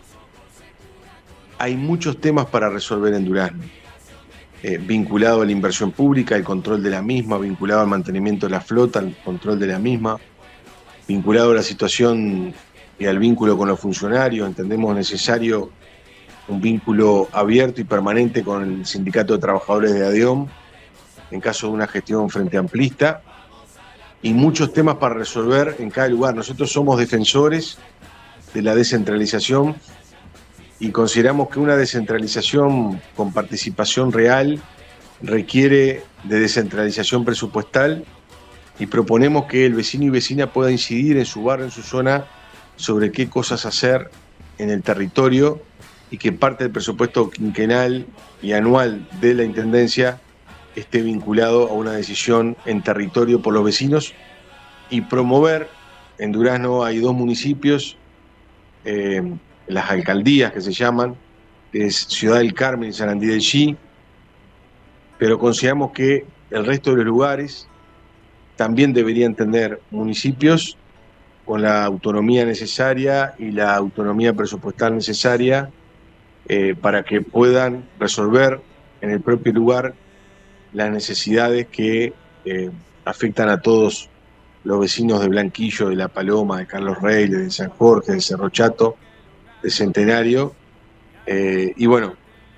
Hay muchos temas para resolver en Durazno, eh, vinculado a la inversión pública, el control de la misma, vinculado al mantenimiento de la flota, al control de la misma, vinculado a la situación y al vínculo con los funcionarios. Entendemos necesario un vínculo abierto y permanente con el Sindicato de Trabajadores de ADEOM en caso de una gestión frente amplista, y muchos temas para resolver en cada lugar. Nosotros somos defensores de la descentralización y consideramos que una descentralización con participación real requiere de descentralización presupuestal, y proponemos que el vecino y vecina pueda incidir en su barrio, en su zona, sobre qué cosas hacer en el territorio, y que parte del presupuesto quinquenal y anual de la Intendencia esté vinculado a una decisión en territorio por los vecinos, y promover. En Durazno hay dos municipios, eh, las alcaldías que se llaman, que es Ciudad del Carmen y Sarandí del Xi, pero consideramos que el resto de los lugares también deberían tener municipios con la autonomía necesaria y la autonomía presupuestal necesaria eh, para que puedan resolver en el propio lugar las necesidades que eh, afectan a todos los vecinos de Blanquillo, de La Paloma, de Carlos Rey, de San Jorge, de Cerro Chato, de Centenario. Eh, y bueno,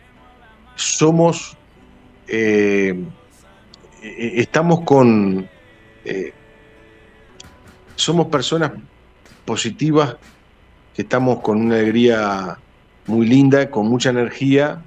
somos, eh, estamos con, eh, somos personas positivas, que estamos con una alegría muy linda, con mucha energía,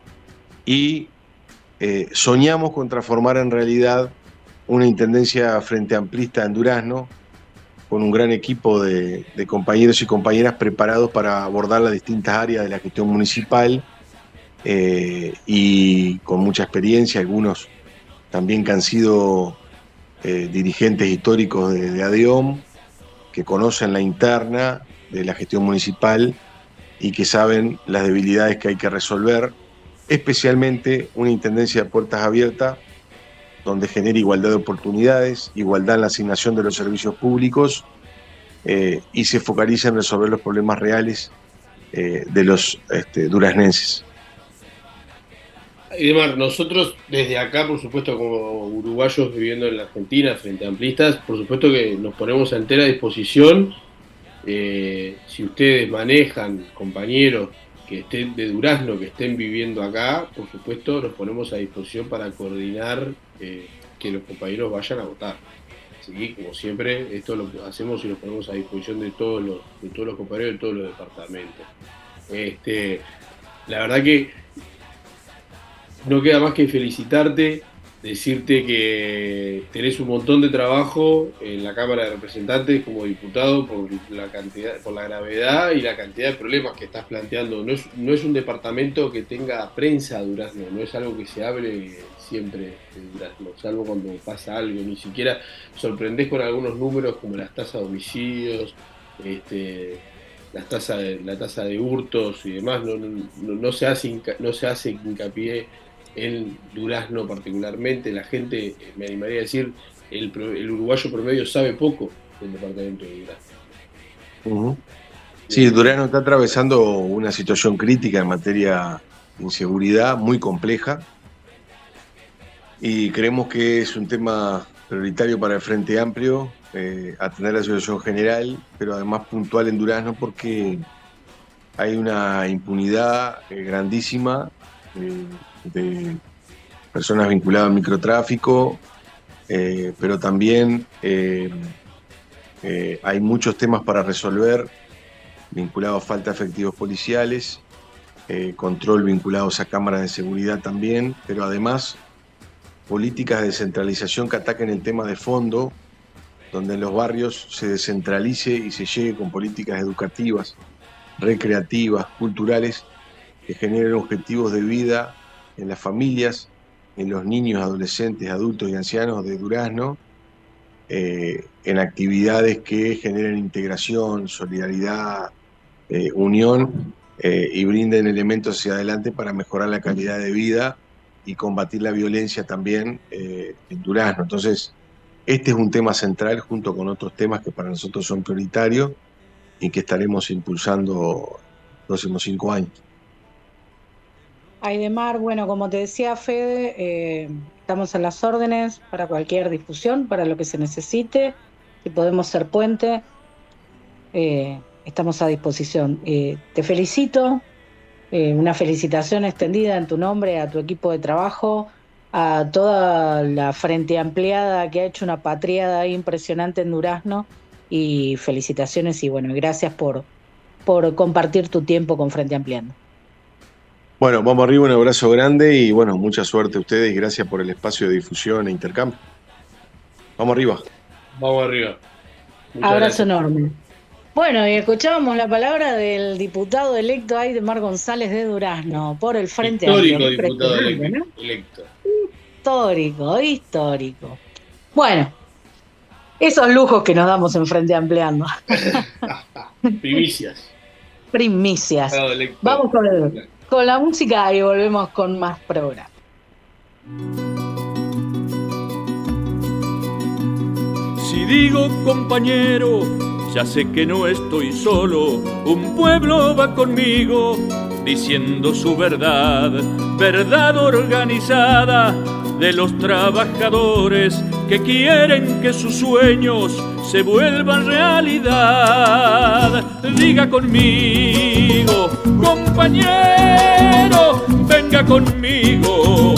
y eh, soñamos con transformar en realidad una intendencia frente amplista en Durazno, con un gran equipo de, de compañeros y compañeras preparados para abordar las distintas áreas de la gestión municipal, eh, y con mucha experiencia, algunos también que han sido eh, dirigentes históricos de, de ADEOM, que conocen la interna de la gestión municipal y que saben las debilidades que hay que resolver, especialmente una intendencia de puertas abiertas, donde genere igualdad de oportunidades, igualdad en la asignación de los servicios públicos, eh, y se focaliza en resolver los problemas reales eh, de los este, duraznenses. Edmar, nosotros desde acá, por supuesto, como uruguayos viviendo en la Argentina, frente a amplistas, por supuesto que nos ponemos a entera disposición. Eh, si ustedes manejan compañeros que estén de Durazno, que estén viviendo acá, por supuesto nos ponemos a disposición para coordinar eh, que los compañeros vayan a votar. ¿Sí? Como siempre, esto lo hacemos y nos ponemos a disposición de todos los, de todos los compañeros de todos los departamentos. Este, la verdad que no queda más que felicitarte, decirte que tenés un montón de trabajo en la Cámara de Representantes como diputado por la cantidad, por la gravedad y la cantidad de problemas que estás planteando. No es, no es un departamento que tenga prensa Durazno, no es algo que se hable siempre de Durazno, salvo cuando pasa algo. Ni siquiera sorprendés con algunos números como las tasas de homicidios, este, las tasas de, la tasa de hurtos y demás. No, no, no, se hace hinca, no se hace hincapié en Durazno particularmente. La gente, me animaría a decir, el, el uruguayo promedio sabe poco del departamento de Durazno. Uh-huh. Sí, Durazno está atravesando una situación crítica en materia de inseguridad muy compleja, y creemos que es un tema prioritario para el Frente Amplio, eh, atender la situación general, pero además puntual en Durazno, porque hay una impunidad eh, grandísima eh, de personas vinculadas al microtráfico, eh, pero también eh, eh, hay muchos temas para resolver vinculados a falta de efectivos policiales, eh, control vinculados a cámaras de seguridad también, pero además políticas de descentralización que ataquen el tema de fondo, donde en los barrios se descentralice y se llegue con políticas educativas, recreativas, culturales, que generen objetivos de vida en las familias, en los niños, adolescentes, adultos y ancianos de Durazno, eh, en actividades que generen integración, solidaridad, eh, unión, eh, y brinden elementos hacia adelante para mejorar la calidad de vida y combatir la violencia también eh, en Durazno. Entonces, este es un tema central junto con otros temas que para nosotros son prioritarios y que estaremos impulsando los próximos cinco años. Aidemar, bueno, como te decía Fede, eh, estamos a las órdenes para cualquier discusión, para lo que se necesite, si podemos ser puente, eh, estamos a disposición. Eh, te felicito, eh, una felicitación extendida en tu nombre a tu equipo de trabajo, a toda la Frente Ampliada que ha hecho una patriada impresionante en Durazno, y felicitaciones y bueno, gracias por, por compartir tu tiempo con Frente Ampliando. Bueno, vamos arriba, un abrazo grande y bueno, mucha suerte a ustedes y gracias por el espacio de difusión e intercambio. Vamos arriba. Vamos arriba. Muchas Abrazo gracias. enorme. Bueno, y escuchábamos la palabra del diputado electo Aidemar González de Durazno por el Frente Histórico Amplio. diputado Impresionante, electo. ¿no? electo. Histórico, histórico. Bueno, esos lujos que nos damos en Frente Ampliando. Primicias. Primicias. Diputado electo. Vamos con, el, con la música y volvemos con más programa. Si digo compañero, ya sé que no estoy solo, un pueblo va conmigo diciendo su verdad, verdad organizada de los trabajadores que quieren que sus sueños se vuelvan realidad. Diga conmigo, compañero, venga conmigo,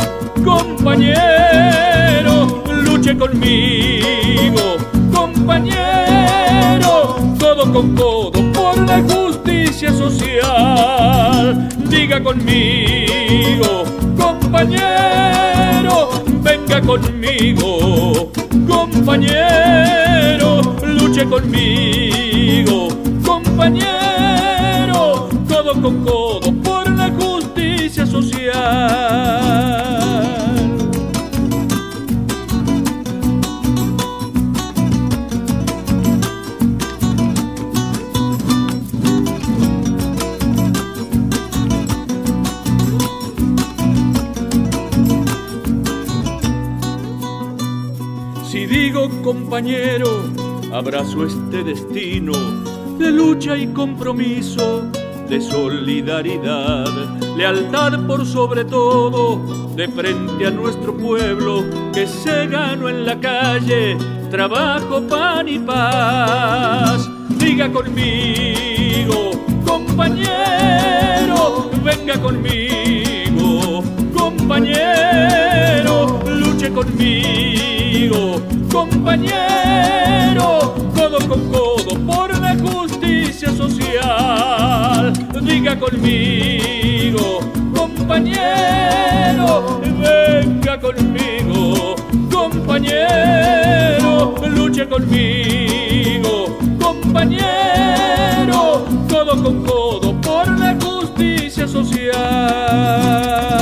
compañero, luche conmigo, compañero, codo con codo por la justicia social. Diga conmigo, compañero, venga conmigo, compañero, luche conmigo, compañero, codo con codo por la justicia social. Compañero, abrazo este destino de lucha y compromiso, de solidaridad, lealtad por sobre todo, de frente a nuestro pueblo que se ganó en la calle, trabajo, pan y paz. Diga conmigo, compañero, venga conmigo, compañero, luche conmigo, compañero, codo con codo por la justicia social. Diga conmigo, compañero, venga conmigo, compañero, luche conmigo, compañero, codo con codo por la justicia social.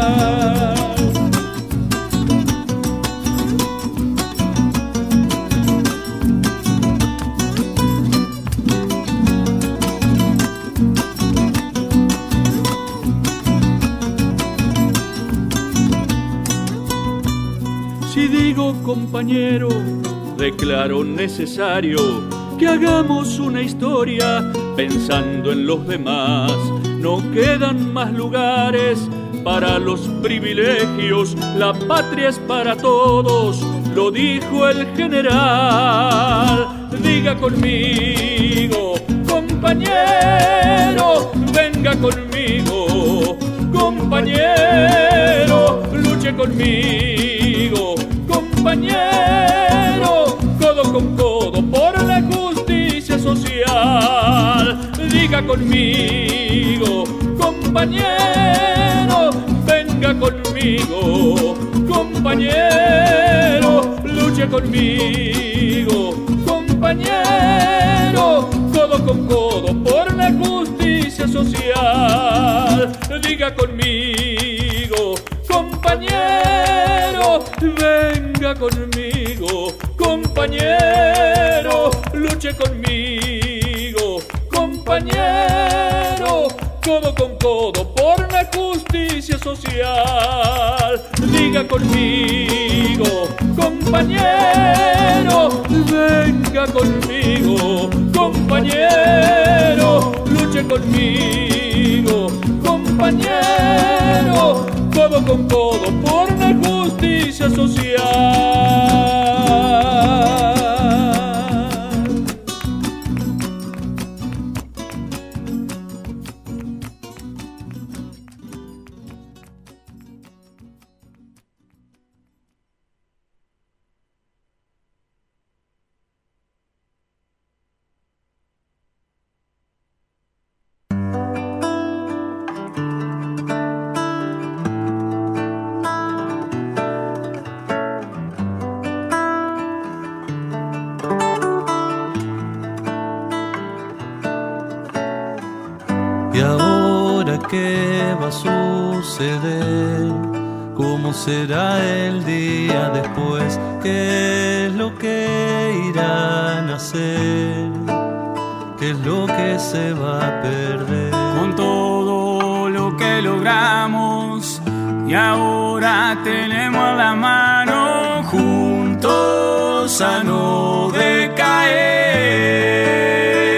Compañero, declaro necesario que hagamos una historia pensando en los demás. No quedan más lugares para los privilegios, la patria es para todos, lo dijo el general. Diga conmigo, compañero, venga conmigo, compañero, luche conmigo, compañero, compañero, codo con codo por la justicia social. Diga conmigo, compañero, venga conmigo, compañero, luche conmigo, compañero, codo con codo por la justicia social. Diga conmigo, compañero, venga conmigo, compañero, luche conmigo, compañero, codo con codo por la justicia social. Diga conmigo, compañero, venga conmigo, compañero, luche conmigo, compañero, codo con codo por la justicia social. ¿Y ahora qué va a suceder? ¿Cómo será el día después? ¿Qué es lo que irán a hacer? ¿Qué es lo que se va a perder? Con todo lo que logramos y ahora tenemos a la mano, juntos a no decaer.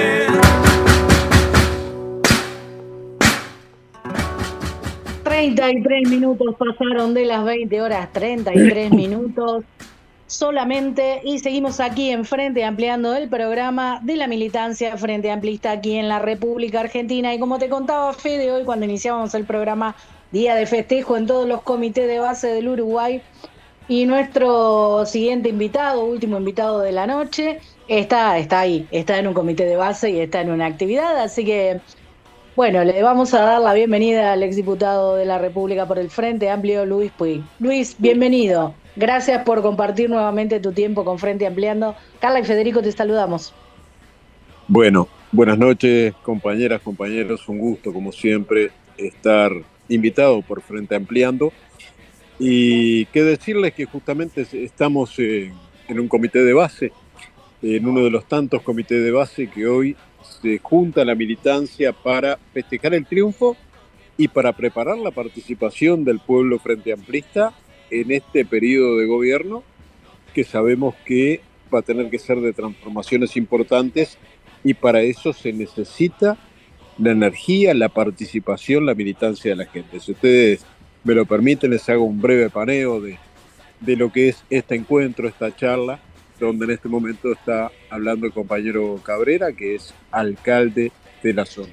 treinta y tres minutos pasaron de las veinte horas, treinta y tres minutos solamente, y seguimos aquí en Frente Ampliando, el programa de la militancia Frente Amplista aquí en la República Argentina. Y como te contaba Fede, hoy cuando iniciábamos el programa, día de festejo en todos los comités de base del Uruguay, y nuestro siguiente invitado, último invitado de la noche, está, está ahí, está en un comité de base y está en una actividad, así que bueno, le vamos a dar la bienvenida al exdiputado de la República por el Frente Amplio, Luis Puig. Luis, bienvenido. Gracias por compartir nuevamente tu tiempo con Frente Ampliando. Carla y Federico, te saludamos. Bueno, buenas noches, compañeras, compañeros. Un gusto, como siempre, estar invitado por Frente Ampliando. Y qué decirles que justamente estamos en, en un comité de base, en uno de los tantos comités de base que hoy se junta la militancia para festejar el triunfo y para preparar la participación del pueblo frente amplista en este periodo de gobierno que sabemos que va a tener que ser de transformaciones importantes, y para eso se necesita la energía, la participación, la militancia de la gente. Si ustedes me lo permiten, les hago un breve paneo de, de lo que es este encuentro, esta charla, donde en este momento está hablando el compañero Cabrera, que es alcalde de la zona.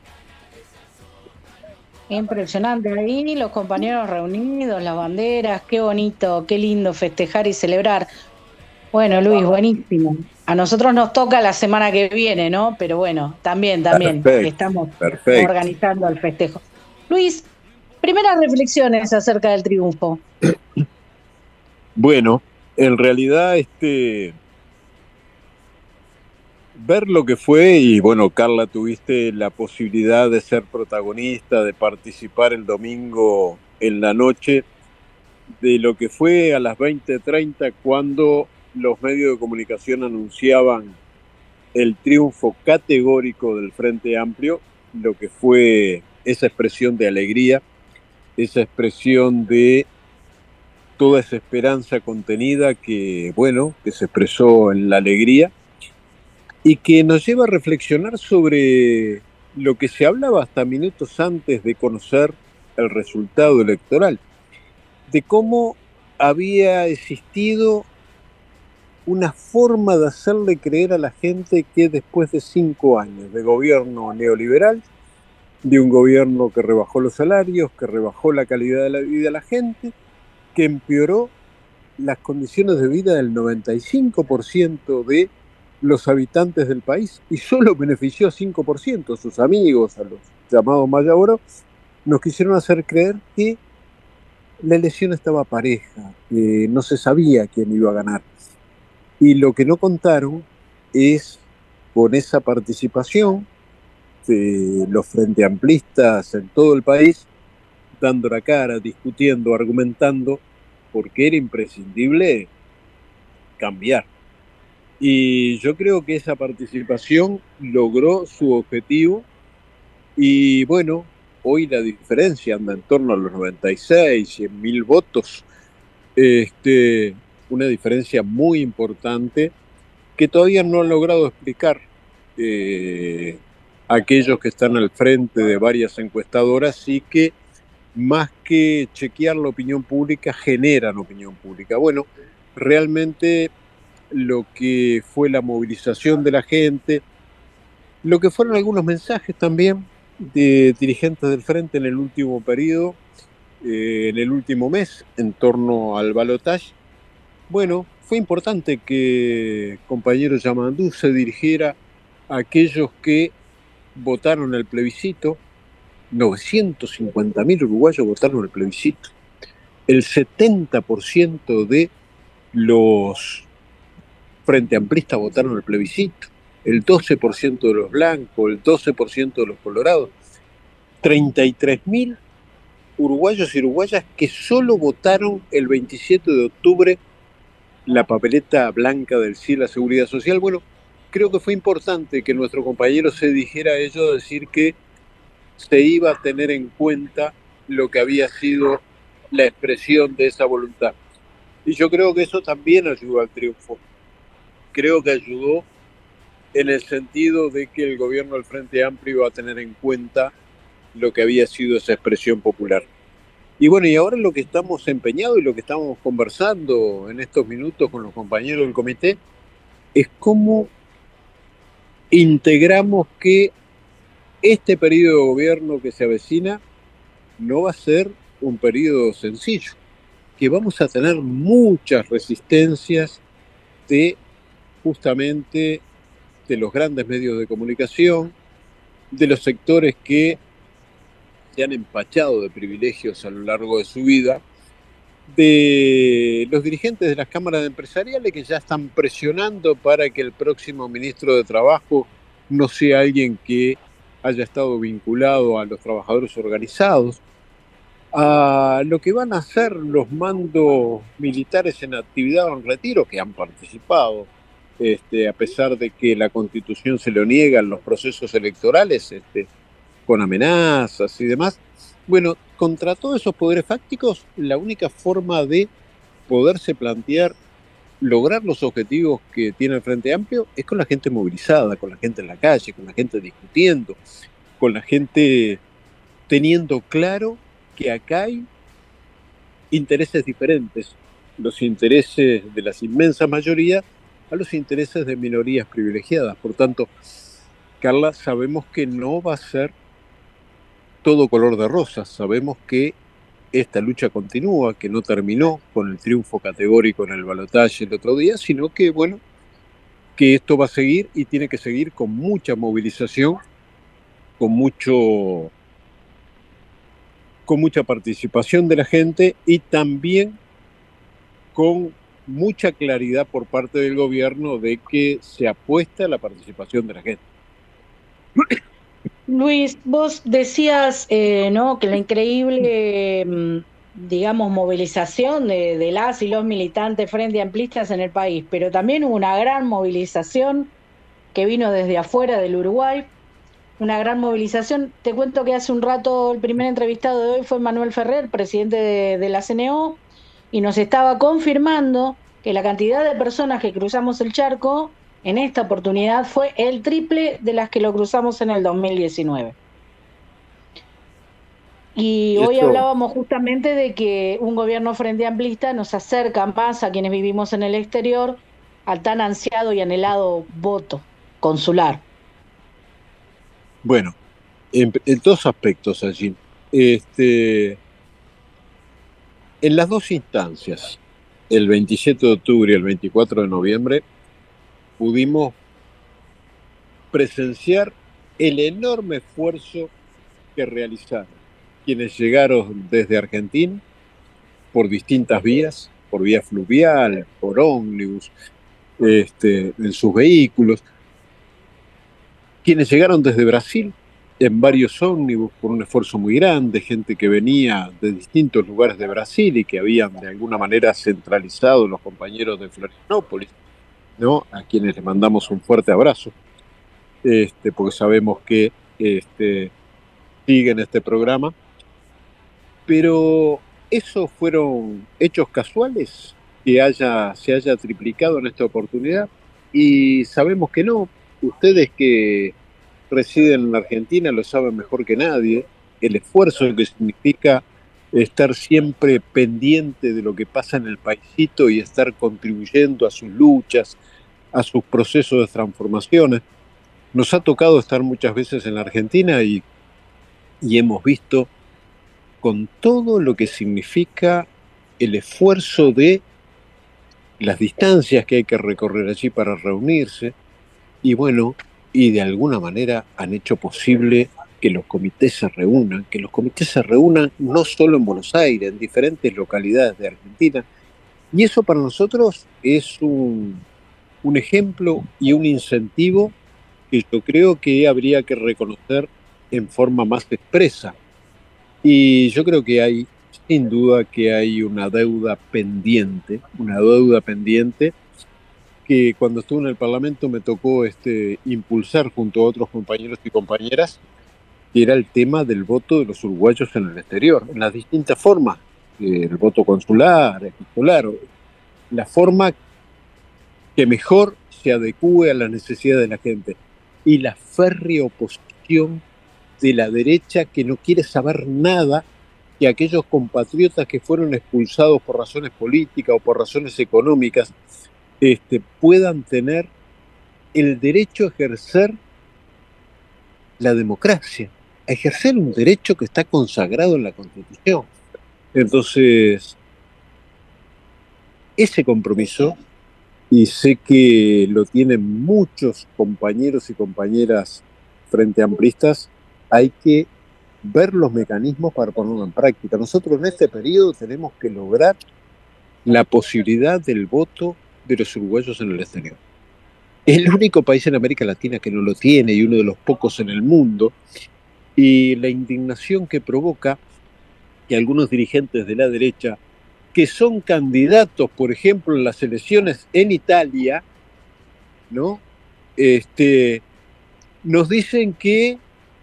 Impresionante, ahí los compañeros reunidos, las banderas, qué bonito, qué lindo festejar y celebrar. Bueno, Luis, buenísimo. A nosotros nos toca la semana que viene, ¿no? Pero bueno, también, también perfecto, estamos perfecto. organizando el festejo. Luis, primeras reflexiones acerca del triunfo. Bueno, en realidad, este, ver lo que fue, y bueno, Carla, tuviste la posibilidad de ser protagonista, de participar el domingo en la noche, de lo que fue a las veinte treinta cuando los medios de comunicación anunciaban el triunfo categórico del Frente Amplio, lo que fue esa expresión de alegría, esa expresión de toda esa esperanza contenida que, bueno, que se expresó en la alegría y que nos lleva a reflexionar sobre lo que se hablaba hasta minutos antes de conocer el resultado electoral, de cómo había existido una forma de hacerle creer a la gente que después de cinco años de gobierno neoliberal, de un gobierno que rebajó los salarios, que rebajó la calidad de la vida de la gente, que empeoró las condiciones de vida del noventa y cinco por ciento de los habitantes del país y solo benefició a cinco por ciento. Sus amigos, a los llamados Mayaoro, nos quisieron hacer creer que la elección estaba pareja, que no se sabía quién iba a ganar. Y lo que no contaron es con esa participación de los frente amplistas en todo el país, dando la cara, discutiendo, argumentando, porque era imprescindible cambiar. Y yo creo que esa participación logró su objetivo y bueno, hoy la diferencia anda en torno a los noventa y seis, cien mil votos, este, una diferencia muy importante que todavía no han logrado explicar eh, aquellos que están al frente de varias encuestadoras y que más que chequear la opinión pública, generan opinión pública. Bueno, realmente lo que fue la movilización de la gente, lo que fueron algunos mensajes también de dirigentes del frente en el último periodo, eh, en el último mes, en torno al balotaje. Bueno, fue importante que el compañero Yamandú se dirigiera a aquellos que votaron el plebiscito. novecientos cincuenta mil uruguayos votaron el plebiscito. El setenta por ciento de los frente amplistas votaron el plebiscito. El doce por ciento de los blancos, el doce por ciento de los colorados. treinta y tres mil uruguayos y uruguayas que solo votaron el veintisiete de octubre la papeleta blanca del C I E, la Seguridad Social. Bueno, creo que fue importante que nuestro compañero se dijera a ello, decir que se iba a tener en cuenta lo que había sido la expresión de esa voluntad. Y yo creo que eso también ayudó al triunfo. Creo que ayudó en el sentido de que el gobierno del Frente Amplio iba a tener en cuenta lo que había sido esa expresión popular. Y bueno, y ahora lo que estamos empeñados y lo que estamos conversando en estos minutos con los compañeros del comité es cómo integramos que este periodo de gobierno que se avecina no va a ser un periodo sencillo, que vamos a tener muchas resistencias de justamente de los grandes medios de comunicación, de los sectores que se han empachado de privilegios a lo largo de su vida, de los dirigentes de las cámaras empresariales que ya están presionando para que el próximo ministro de Trabajo no sea alguien que haya estado vinculado a los trabajadores organizados, a lo que van a hacer los mandos militares en actividad o en retiro, que han participado, este, a pesar de que la Constitución se lo niega en los procesos electorales, este, con amenazas y demás. Bueno, contra todos esos poderes fácticos, la única forma de poderse plantear lograr los objetivos que tiene el Frente Amplio es con la gente movilizada, con la gente en la calle, con la gente discutiendo, con la gente teniendo claro que acá hay intereses diferentes, los intereses de las inmensas mayorías a los intereses de minorías privilegiadas. Por tanto, Carla, sabemos que no va a ser todo color de rosas, sabemos que esta lucha continúa, que no terminó con el triunfo categórico en el balotaje el otro día, sino que, bueno, que esto va a seguir y tiene que seguir con mucha movilización, con mucho, con mucha participación de la gente y también con mucha claridad por parte del gobierno de que se apuesta a la participación de la gente. Luis, vos decías eh, ¿no? que la increíble, eh, digamos, movilización de, de las y los militantes frente amplistas en el país, pero también hubo una gran movilización que vino desde afuera del Uruguay, una gran movilización. Te cuento que hace un rato el primer entrevistado de hoy fue Manuel Ferrer, presidente de, de la C N O, y nos estaba confirmando que la cantidad de personas que cruzamos el charco en esta oportunidad fue el triple de las que lo cruzamos en el dos mil diecinueve. Y hoy Esto... hablábamos justamente de que un gobierno frente amplista nos acerca más a quienes vivimos en el exterior al tan ansiado y anhelado voto consular. Bueno, en, en dos aspectos allí. Este, en las dos instancias, el veintisiete de octubre y el veinticuatro de noviembre, pudimos presenciar el enorme esfuerzo que realizaron quienes llegaron desde Argentina por distintas vías, por vía fluvial, por ómnibus, este, en sus vehículos, quienes llegaron desde Brasil en varios ómnibus por un esfuerzo muy grande, gente que venía de distintos lugares de Brasil y que habían de alguna manera centralizado los compañeros de Florianópolis, ¿no? A quienes les mandamos un fuerte abrazo, este, porque sabemos que este, siguen este programa. Pero ¿esos fueron hechos casuales que haya, se haya triplicado en esta oportunidad? Y sabemos que no. Ustedes que residen en la Argentina lo saben mejor que nadie, el esfuerzo que significa estar siempre pendiente de lo que pasa en el paisito y estar contribuyendo a sus luchas, a sus procesos de transformaciones. Nos ha tocado estar muchas veces en la Argentina y, y hemos visto con todo lo que significa el esfuerzo de las distancias que hay que recorrer allí para reunirse, y bueno, y de alguna manera han hecho posible que los comités se reúnan, que los comités se reúnan no solo en Buenos Aires, en diferentes localidades de Argentina, y eso para nosotros es un, un ejemplo y un incentivo que yo creo que habría que reconocer en forma más expresa. Y yo creo que hay, sin duda, que hay una deuda pendiente, una deuda pendiente que cuando estuve en el Parlamento me tocó este, impulsar junto a otros compañeros y compañeras, que era el tema del voto de los uruguayos en el exterior, en las distintas formas, eh, el voto consular, epistolar, la forma que mejor se adecúe a las necesidades de la gente, y la férrea oposición de la derecha que no quiere saber nada que aquellos compatriotas que fueron expulsados por razones políticas o por razones económicas este, puedan tener el derecho a ejercer la democracia, a ejercer un derecho que está consagrado en la Constitución. Entonces, ese compromiso, y sé que lo tienen muchos compañeros y compañeras frente amplistas, hay que ver los mecanismos para ponerlo en práctica. Nosotros en este periodo tenemos que lograr la posibilidad del voto de los uruguayos en el exterior. Es el único país en América Latina que no lo tiene y uno de los pocos en el mundo, y la indignación que provoca que algunos dirigentes de la derecha, que son candidatos, por ejemplo, en las elecciones en Italia, ¿no? Este, nos dicen que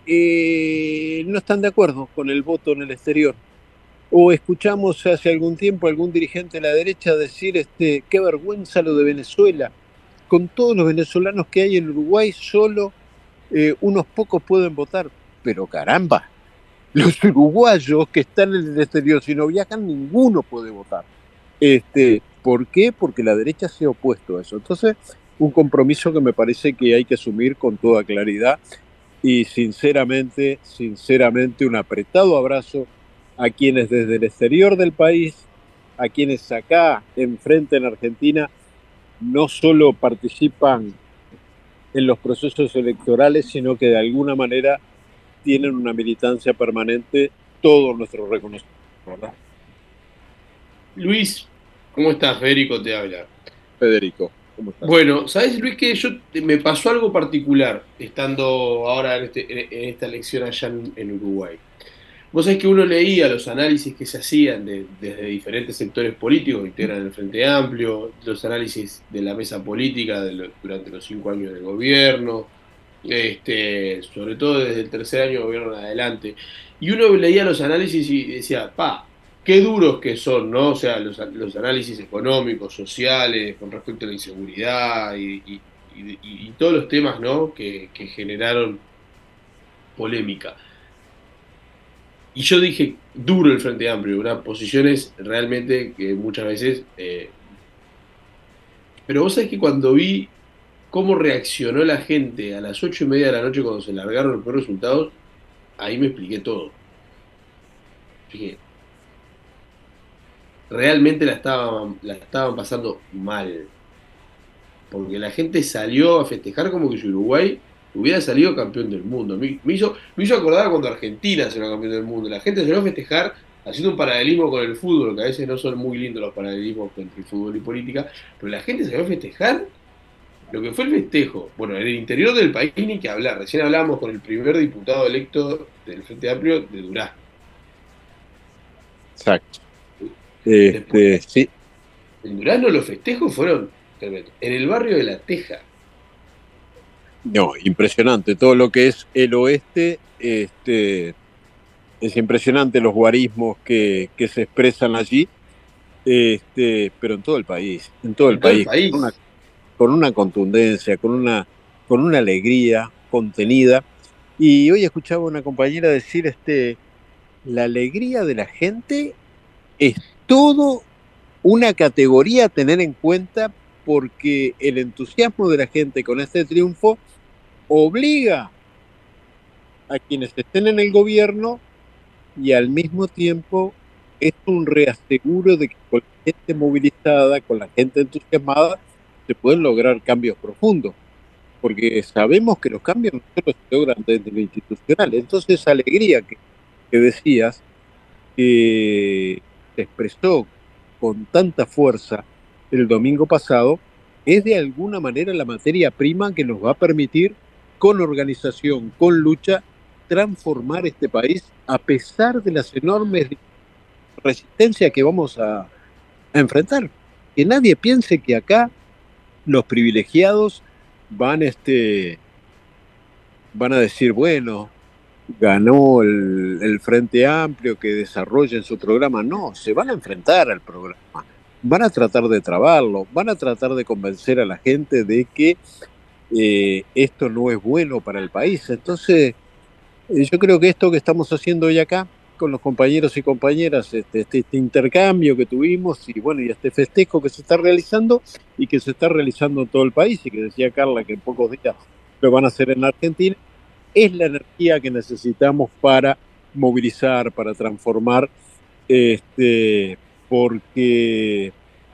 Eh, no están de acuerdo con el voto en el exterior. O escuchamos hace algún tiempo a algún dirigente de la derecha decir este, qué vergüenza lo de Venezuela. Con todos los venezolanos que hay en Uruguay, solo eh, unos pocos pueden votar. Pero caramba, los uruguayos que están en el exterior, si no viajan, ninguno puede votar. Este, ¿por qué? Porque la derecha se ha opuesto a eso. Entonces, un compromiso que me parece que hay que asumir con toda claridad. Y sinceramente, sinceramente un apretado abrazo a quienes desde el exterior del país, a quienes acá enfrente en Argentina, no solo participan en los procesos electorales, sino que de alguna manera tienen una militancia permanente, todo nuestro reconocimiento, ¿verdad? Luis, ¿cómo estás? Federico te habla. Federico. ¿Cómo estás? Bueno, ¿sabes, Luis, que yo me pasó algo particular estando ahora en, este, en esta elección allá en, en Uruguay? Vos sabés que uno leía los análisis que se hacían de, desde diferentes sectores políticos que integran el Frente Amplio, los análisis de la mesa política de lo, durante los cinco años del gobierno, este, sobre todo desde el tercer año de gobierno en adelante, y uno leía los análisis y decía, pa, qué duros que son, ¿no? O sea, los, los análisis económicos, sociales, con respecto a la inseguridad y, y, y, y todos los temas, ¿no? que, que generaron polémica. Y yo dije, duro el Frente Amplio, unas posiciones realmente que muchas veces... Eh... Pero vos sabés que cuando vi cómo reaccionó la gente a las ocho y media de la noche cuando se largaron los primeros resultados, ahí me expliqué todo. Fíjate. realmente la estaban, la estaban pasando mal. Porque la gente salió a festejar como que si Uruguay hubiera salido campeón del mundo. Me, me hizo, me hizo acordar cuando Argentina salió campeón del mundo. La gente salió a festejar haciendo un paralelismo con el fútbol, que a veces no son muy lindos los paralelismos entre el fútbol y política, pero la gente salió a festejar lo que fue el festejo. Bueno, en el interior del país ni que hablar. Recién hablábamos con el primer diputado electo del Frente Amplio de Durazno. Exacto. Este, Después, sí. En Durazno los festejos fueron en el barrio de La Teja. No, impresionante. Todo lo que es el oeste, este, es impresionante los guarismos que, que se expresan allí, este, pero en todo el país, en todo el en país, todo el país. Con, una, con una contundencia, con una, con una alegría contenida. Y hoy escuchaba a una compañera decir, este, la alegría de la gente es todo una categoría a tener en cuenta, porque el entusiasmo de la gente con este triunfo obliga a quienes estén en el gobierno y al mismo tiempo es un reaseguro de que con la gente movilizada, con la gente entusiasmada, se pueden lograr cambios profundos, porque sabemos que los cambios no solo se logran desde lo institucional. Entonces esa alegría que, que decías, que se expresó con tanta fuerza el domingo pasado, es de alguna manera la materia prima que nos va a permitir, con organización, con lucha, transformar este país a pesar de las enormes resistencias que vamos a, a enfrentar. Que nadie piense que acá los privilegiados van, este, van a decir, bueno, ganó el, el Frente Amplio, que desarrollen su programa. No, se van a enfrentar al programa. Van a tratar de trabarlo, van a tratar de convencer a la gente de que eh, esto no es bueno para el país. Entonces, eh, yo creo que esto que estamos haciendo hoy acá, con los compañeros y compañeras, este, este, este intercambio que tuvimos, y bueno, y este festejo que se está realizando, y que se está realizando en todo el país, y que decía Carla que en pocos días lo van a hacer en Argentina, es la energía que necesitamos para movilizar, para transformar, este... porque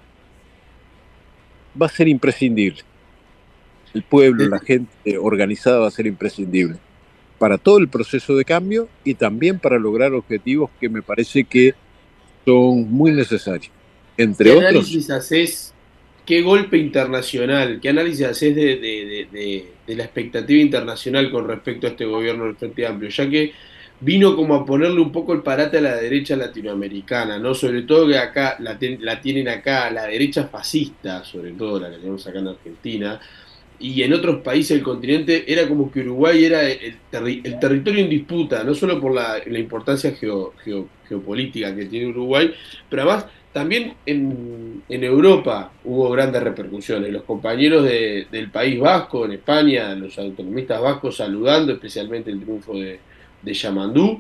va a ser imprescindible. El pueblo, la gente organizada va a ser imprescindible para todo el proceso de cambio y también para lograr objetivos que me parece que son muy necesarios. Entre ¿Qué otros... análisis haces? ¿Qué golpe internacional? ¿Qué análisis haces de, de, de, de, de la expectativa internacional con respecto a este gobierno del Frente Amplio? Ya que vino como a ponerle un poco el parate a la derecha latinoamericana, ¿no? Sobre todo que acá la, ten, la tienen acá la derecha fascista, sobre todo la que tenemos acá en Argentina, y en otros países del continente era como que Uruguay era el, terri el territorio en disputa, no solo por la, la importancia geo, geo, geopolítica que tiene Uruguay, pero además también en, en Europa hubo grandes repercusiones. Los compañeros de, del País Vasco, en España, los autonomistas vascos saludando especialmente el triunfo de de Yamandú,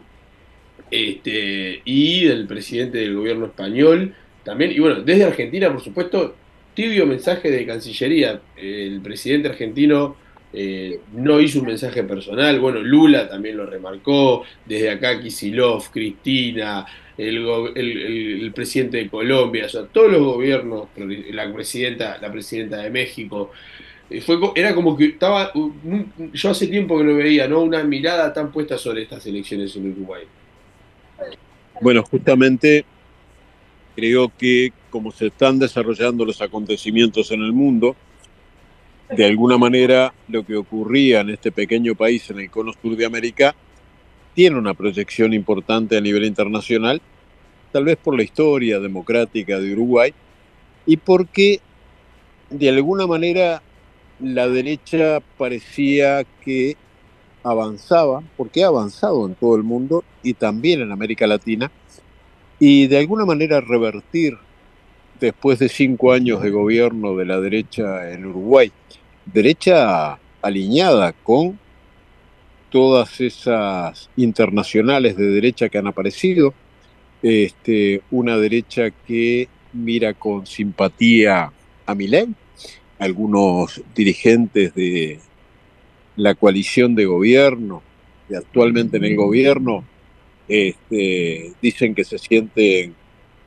este, y del presidente del gobierno español también, y bueno, desde Argentina, por supuesto, tibio mensaje de Cancillería. El presidente argentino eh, no hizo un mensaje personal, bueno, Lula también lo remarcó, desde acá Kicillof, Cristina, el, el, el, el presidente de Colombia, o sea, todos los gobiernos, la presidenta, la presidenta de México. Fue, era como que estaba, yo hace tiempo que no veía, ¿no?, una mirada tan puesta sobre estas elecciones en Uruguay. Bueno, justamente creo que como se están desarrollando los acontecimientos en el mundo, de alguna manera lo que ocurría en este pequeño país en el cono sur de América tiene una proyección importante a nivel internacional, tal vez por la historia democrática de Uruguay y porque de alguna manera la derecha parecía que avanzaba, porque ha avanzado en todo el mundo y también en América Latina, y de alguna manera revertir, después de cinco años de gobierno de la derecha en Uruguay, derecha alineada con todas esas internacionales de derecha que han aparecido, este, una derecha que mira con simpatía a Milei. Algunos dirigentes de la coalición de gobierno, que actualmente en el gobierno, este, dicen que se sienten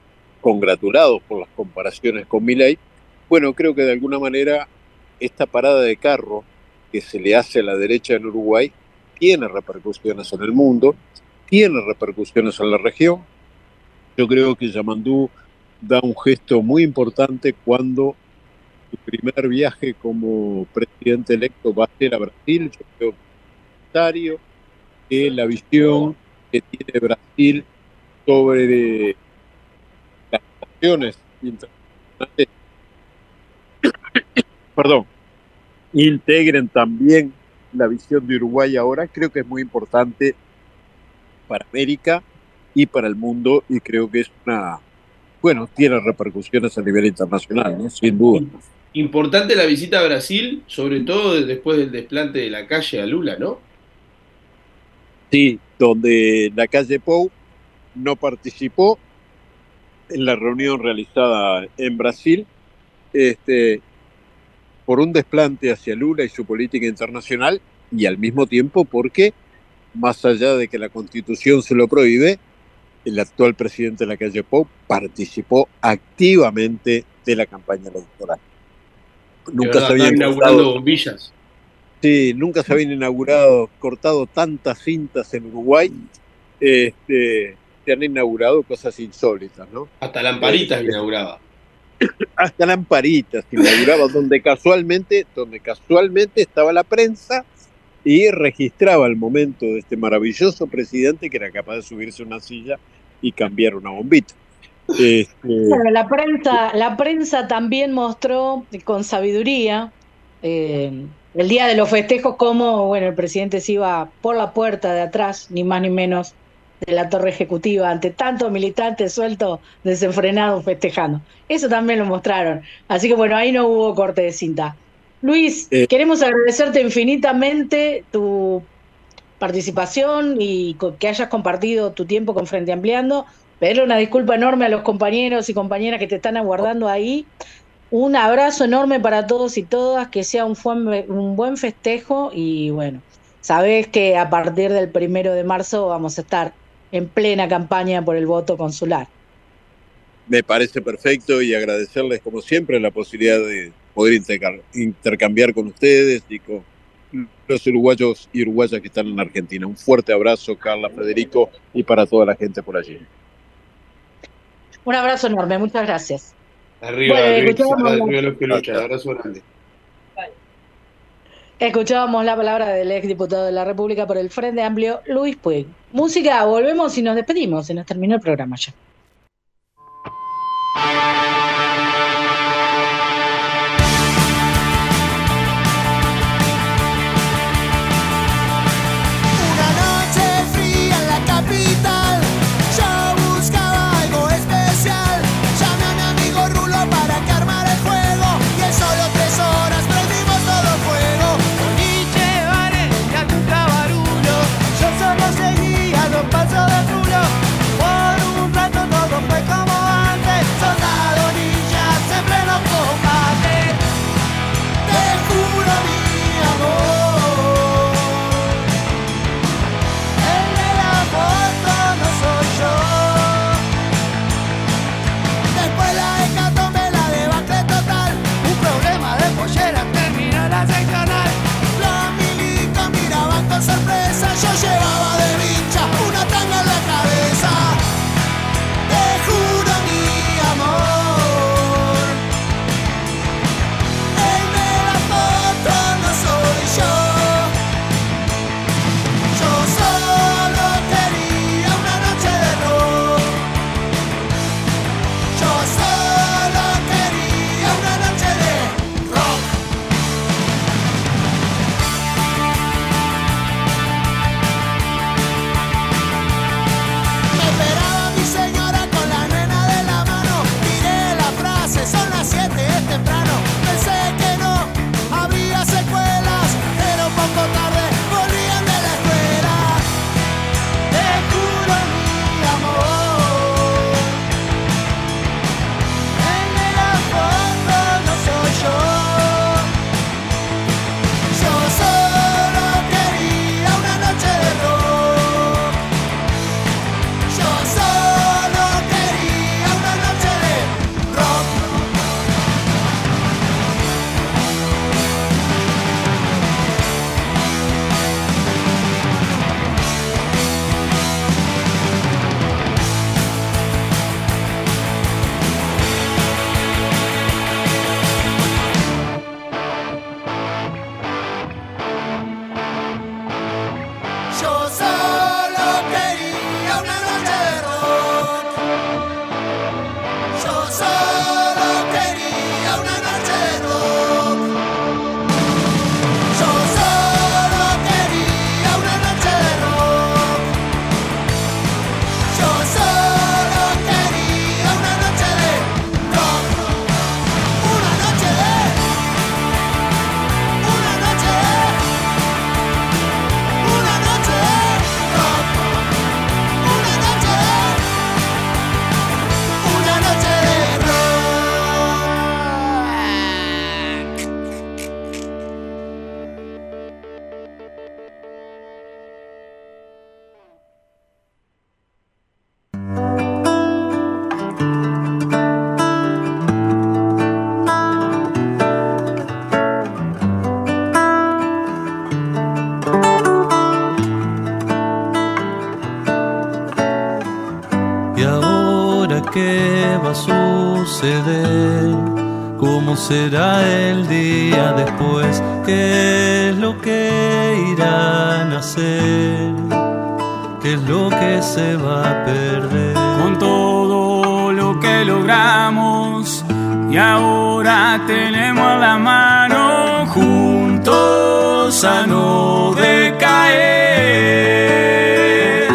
congratulados por las comparaciones con Milei. Bueno, creo que de alguna manera esta parada de carro que se le hace a la derecha en Uruguay tiene repercusiones en el mundo, tiene repercusiones en la región. Yo creo que Yamandú da un gesto muy importante cuando su primer viaje como presidente electo va a ser a Brasil. Yo creo que es necesario que la visión que tiene Brasil sobre las relaciones internacionales perdón, integren también la visión de Uruguay ahora. Creo que es muy importante para América y para el mundo, y creo que es una, bueno, tiene repercusiones a nivel internacional, ¿no? Sin duda. Importante la visita a Brasil, sobre todo después del desplante de la calle a Lula, ¿no? Sí, donde la calle Pou no participó en la reunión realizada en Brasil, este, por un desplante hacia Lula y su política internacional, y al mismo tiempo porque, más allá de que la Constitución se lo prohíbe, el actual presidente de la calle Pou participó activamente de la campaña electoral. Nunca se habían inaugurando bombillas. Sí, nunca se habían inaugurado, cortado tantas cintas en Uruguay. Este, se han inaugurado cosas insólitas, ¿no? Hasta lamparitas este, inauguraba. Hasta lamparitas inauguraba, donde casualmente, donde casualmente estaba la prensa y registraba el momento de este maravilloso presidente que era capaz de subirse a una silla y cambiar una bombita. Este, bueno, la prensa, la prensa también mostró con sabiduría eh, el día de los festejos cómo, bueno, el presidente se iba por la puerta de atrás, ni más ni menos, de la torre ejecutiva, ante tantos militantes sueltos, desenfrenados, festejando. Eso también lo mostraron. Así que bueno, ahí no hubo corte de cinta. Luis, eh, queremos agradecerte infinitamente tu participación y que hayas compartido tu tiempo con Frente Ampliando. Pedirle una disculpa enorme a los compañeros y compañeras que te están aguardando ahí. Un abrazo enorme para todos y todas, que sea un, un buen festejo y bueno, sabés que a partir del primero de marzo vamos a estar en plena campaña por el voto consular. Me parece perfecto y agradecerles como siempre la posibilidad de poder intercambiar con ustedes y con los uruguayos y uruguayas que están en Argentina. Un fuerte abrazo, Carla, Federico, y para toda la gente por allí. Un abrazo enorme, muchas gracias. Arriba, bueno, escuchábamos, arriba los que luchan, abrazo grande. Escuchábamos la palabra del exdiputado de la República por el Frente Amplio, Luis Puig. Música, volvemos y nos despedimos, se nos terminó el programa ya. Paso de culo, por un rato todo fue como antes. Soldado que va a suceder, cómo será el día después, qué es lo que irán a hacer, qué es lo que se va a perder. Con todo lo que logramos y ahora tenemos a la mano, juntos a no decaer.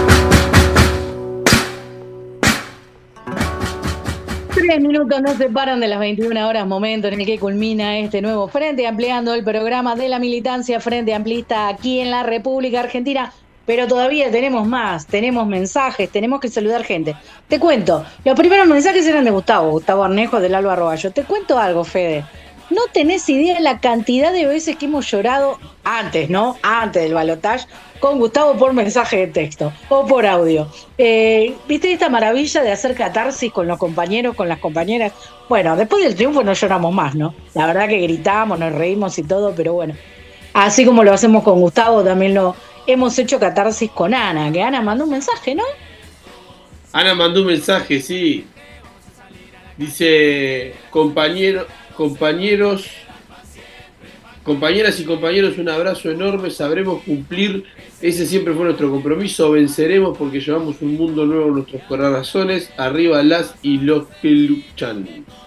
Tres minutos nos separan de las veintiuna horas, momento en el que culmina este nuevo Frente Ampliando, el programa de la militancia Frente Amplista aquí en la República Argentina. Pero todavía tenemos más, tenemos mensajes, tenemos que saludar gente. Te cuento, los primeros mensajes eran de Gustavo, Gustavo Arnejo del Alba Roballo. Te cuento algo, Fede. No tenés idea de la cantidad de veces que hemos llorado antes, ¿no? Antes del balotaje, con Gustavo por mensaje de texto o por audio. Eh, ¿Viste esta maravilla de hacer catarsis con los compañeros, con las compañeras? Bueno, después del triunfo no lloramos más, ¿no? La verdad que gritamos, nos reímos y todo, pero bueno. Así como lo hacemos con Gustavo, también lo hemos hecho catarsis con Ana, que Ana mandó un mensaje, ¿no? Ana mandó un mensaje, sí. Dice, compañero, compañeros, compañeras y compañeros, un abrazo enorme, sabremos cumplir, ese siempre fue nuestro compromiso, venceremos porque llevamos un mundo nuevo en nuestros corazones, arriba las y los que luchan.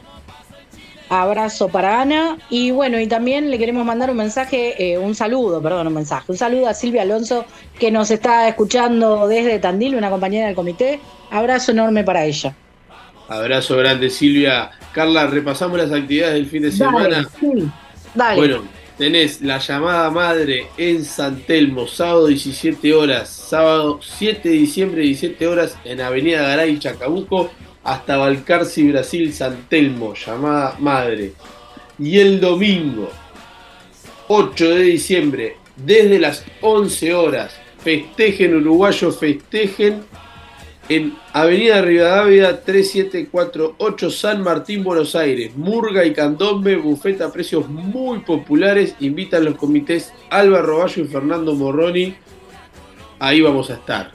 Abrazo para Ana. Y bueno, y también le queremos mandar un mensaje, eh, un saludo, perdón, un mensaje, un saludo a Silvia Alonso, que nos está escuchando desde Tandil, una compañera del comité. Abrazo enorme para ella. Abrazo grande, Silvia. Carla, repasamos las actividades del fin de semana. Dale, sí, dale. Bueno, tenés la llamada madre en San Telmo, sábado diecisiete horas, sábado siete de diciembre, diecisiete horas, en Avenida Garay, Chacabuco, hasta Balcarce, Brasil, San Telmo, llamada madre. Y el domingo, ocho de diciembre, desde las once horas, festejen uruguayos, festejen en Avenida Rivadavia tres siete cuatro ocho, San Martín, Buenos Aires. Murga y candombe, bufeta a precios muy populares. Invitan los comités Alba Roballo y Fernando Morroni. Ahí vamos a estar.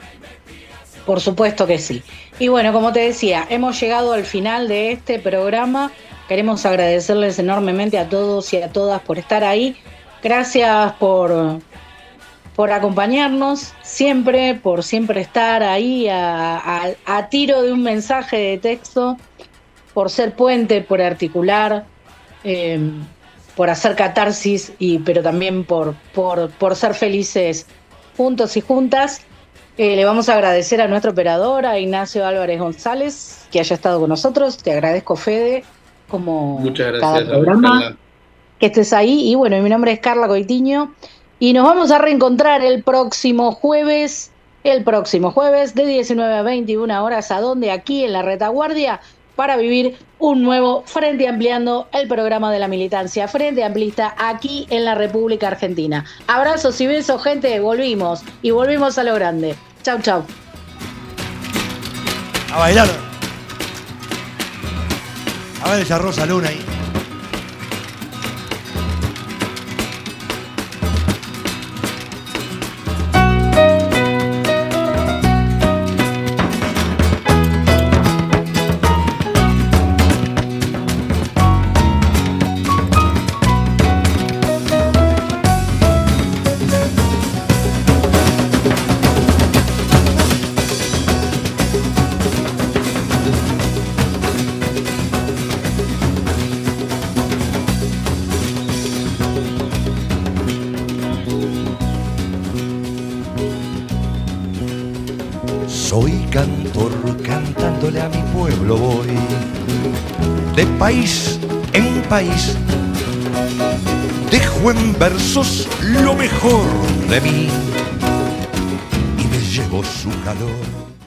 Por supuesto que sí. Y bueno, como te decía, hemos llegado al final de este programa. Queremos agradecerles enormemente a todos y a todas por estar ahí. Gracias por, por acompañarnos siempre, por siempre estar ahí a, a, a tiro de un mensaje de texto, por ser puente, por articular, eh, por hacer catarsis, y, pero también por, por, por ser felices juntos y juntas. Eh, le vamos a agradecer a nuestro operador, a Ignacio Álvarez González, que haya estado con nosotros. Te agradezco, Fede, como Muchas gracias, cada programa, Carla, que estés ahí. Y bueno, mi nombre es Carla Coitiño y nos vamos a reencontrar el próximo jueves, el próximo jueves de diecinueve a veintiuna horas, ¿a dónde? Aquí en la Retaguardia, para vivir un nuevo Frente Ampliando, el programa de la militancia Frente Amplista aquí en la República Argentina. Abrazos y besos, gente, volvimos y volvimos a lo grande. Chau, chau. A bailar. A ver esa Rosa Luna ahí. Soy cantor, cantándole a mi pueblo voy, de país en país, dejo en versos lo mejor de mí y me llevo su calor.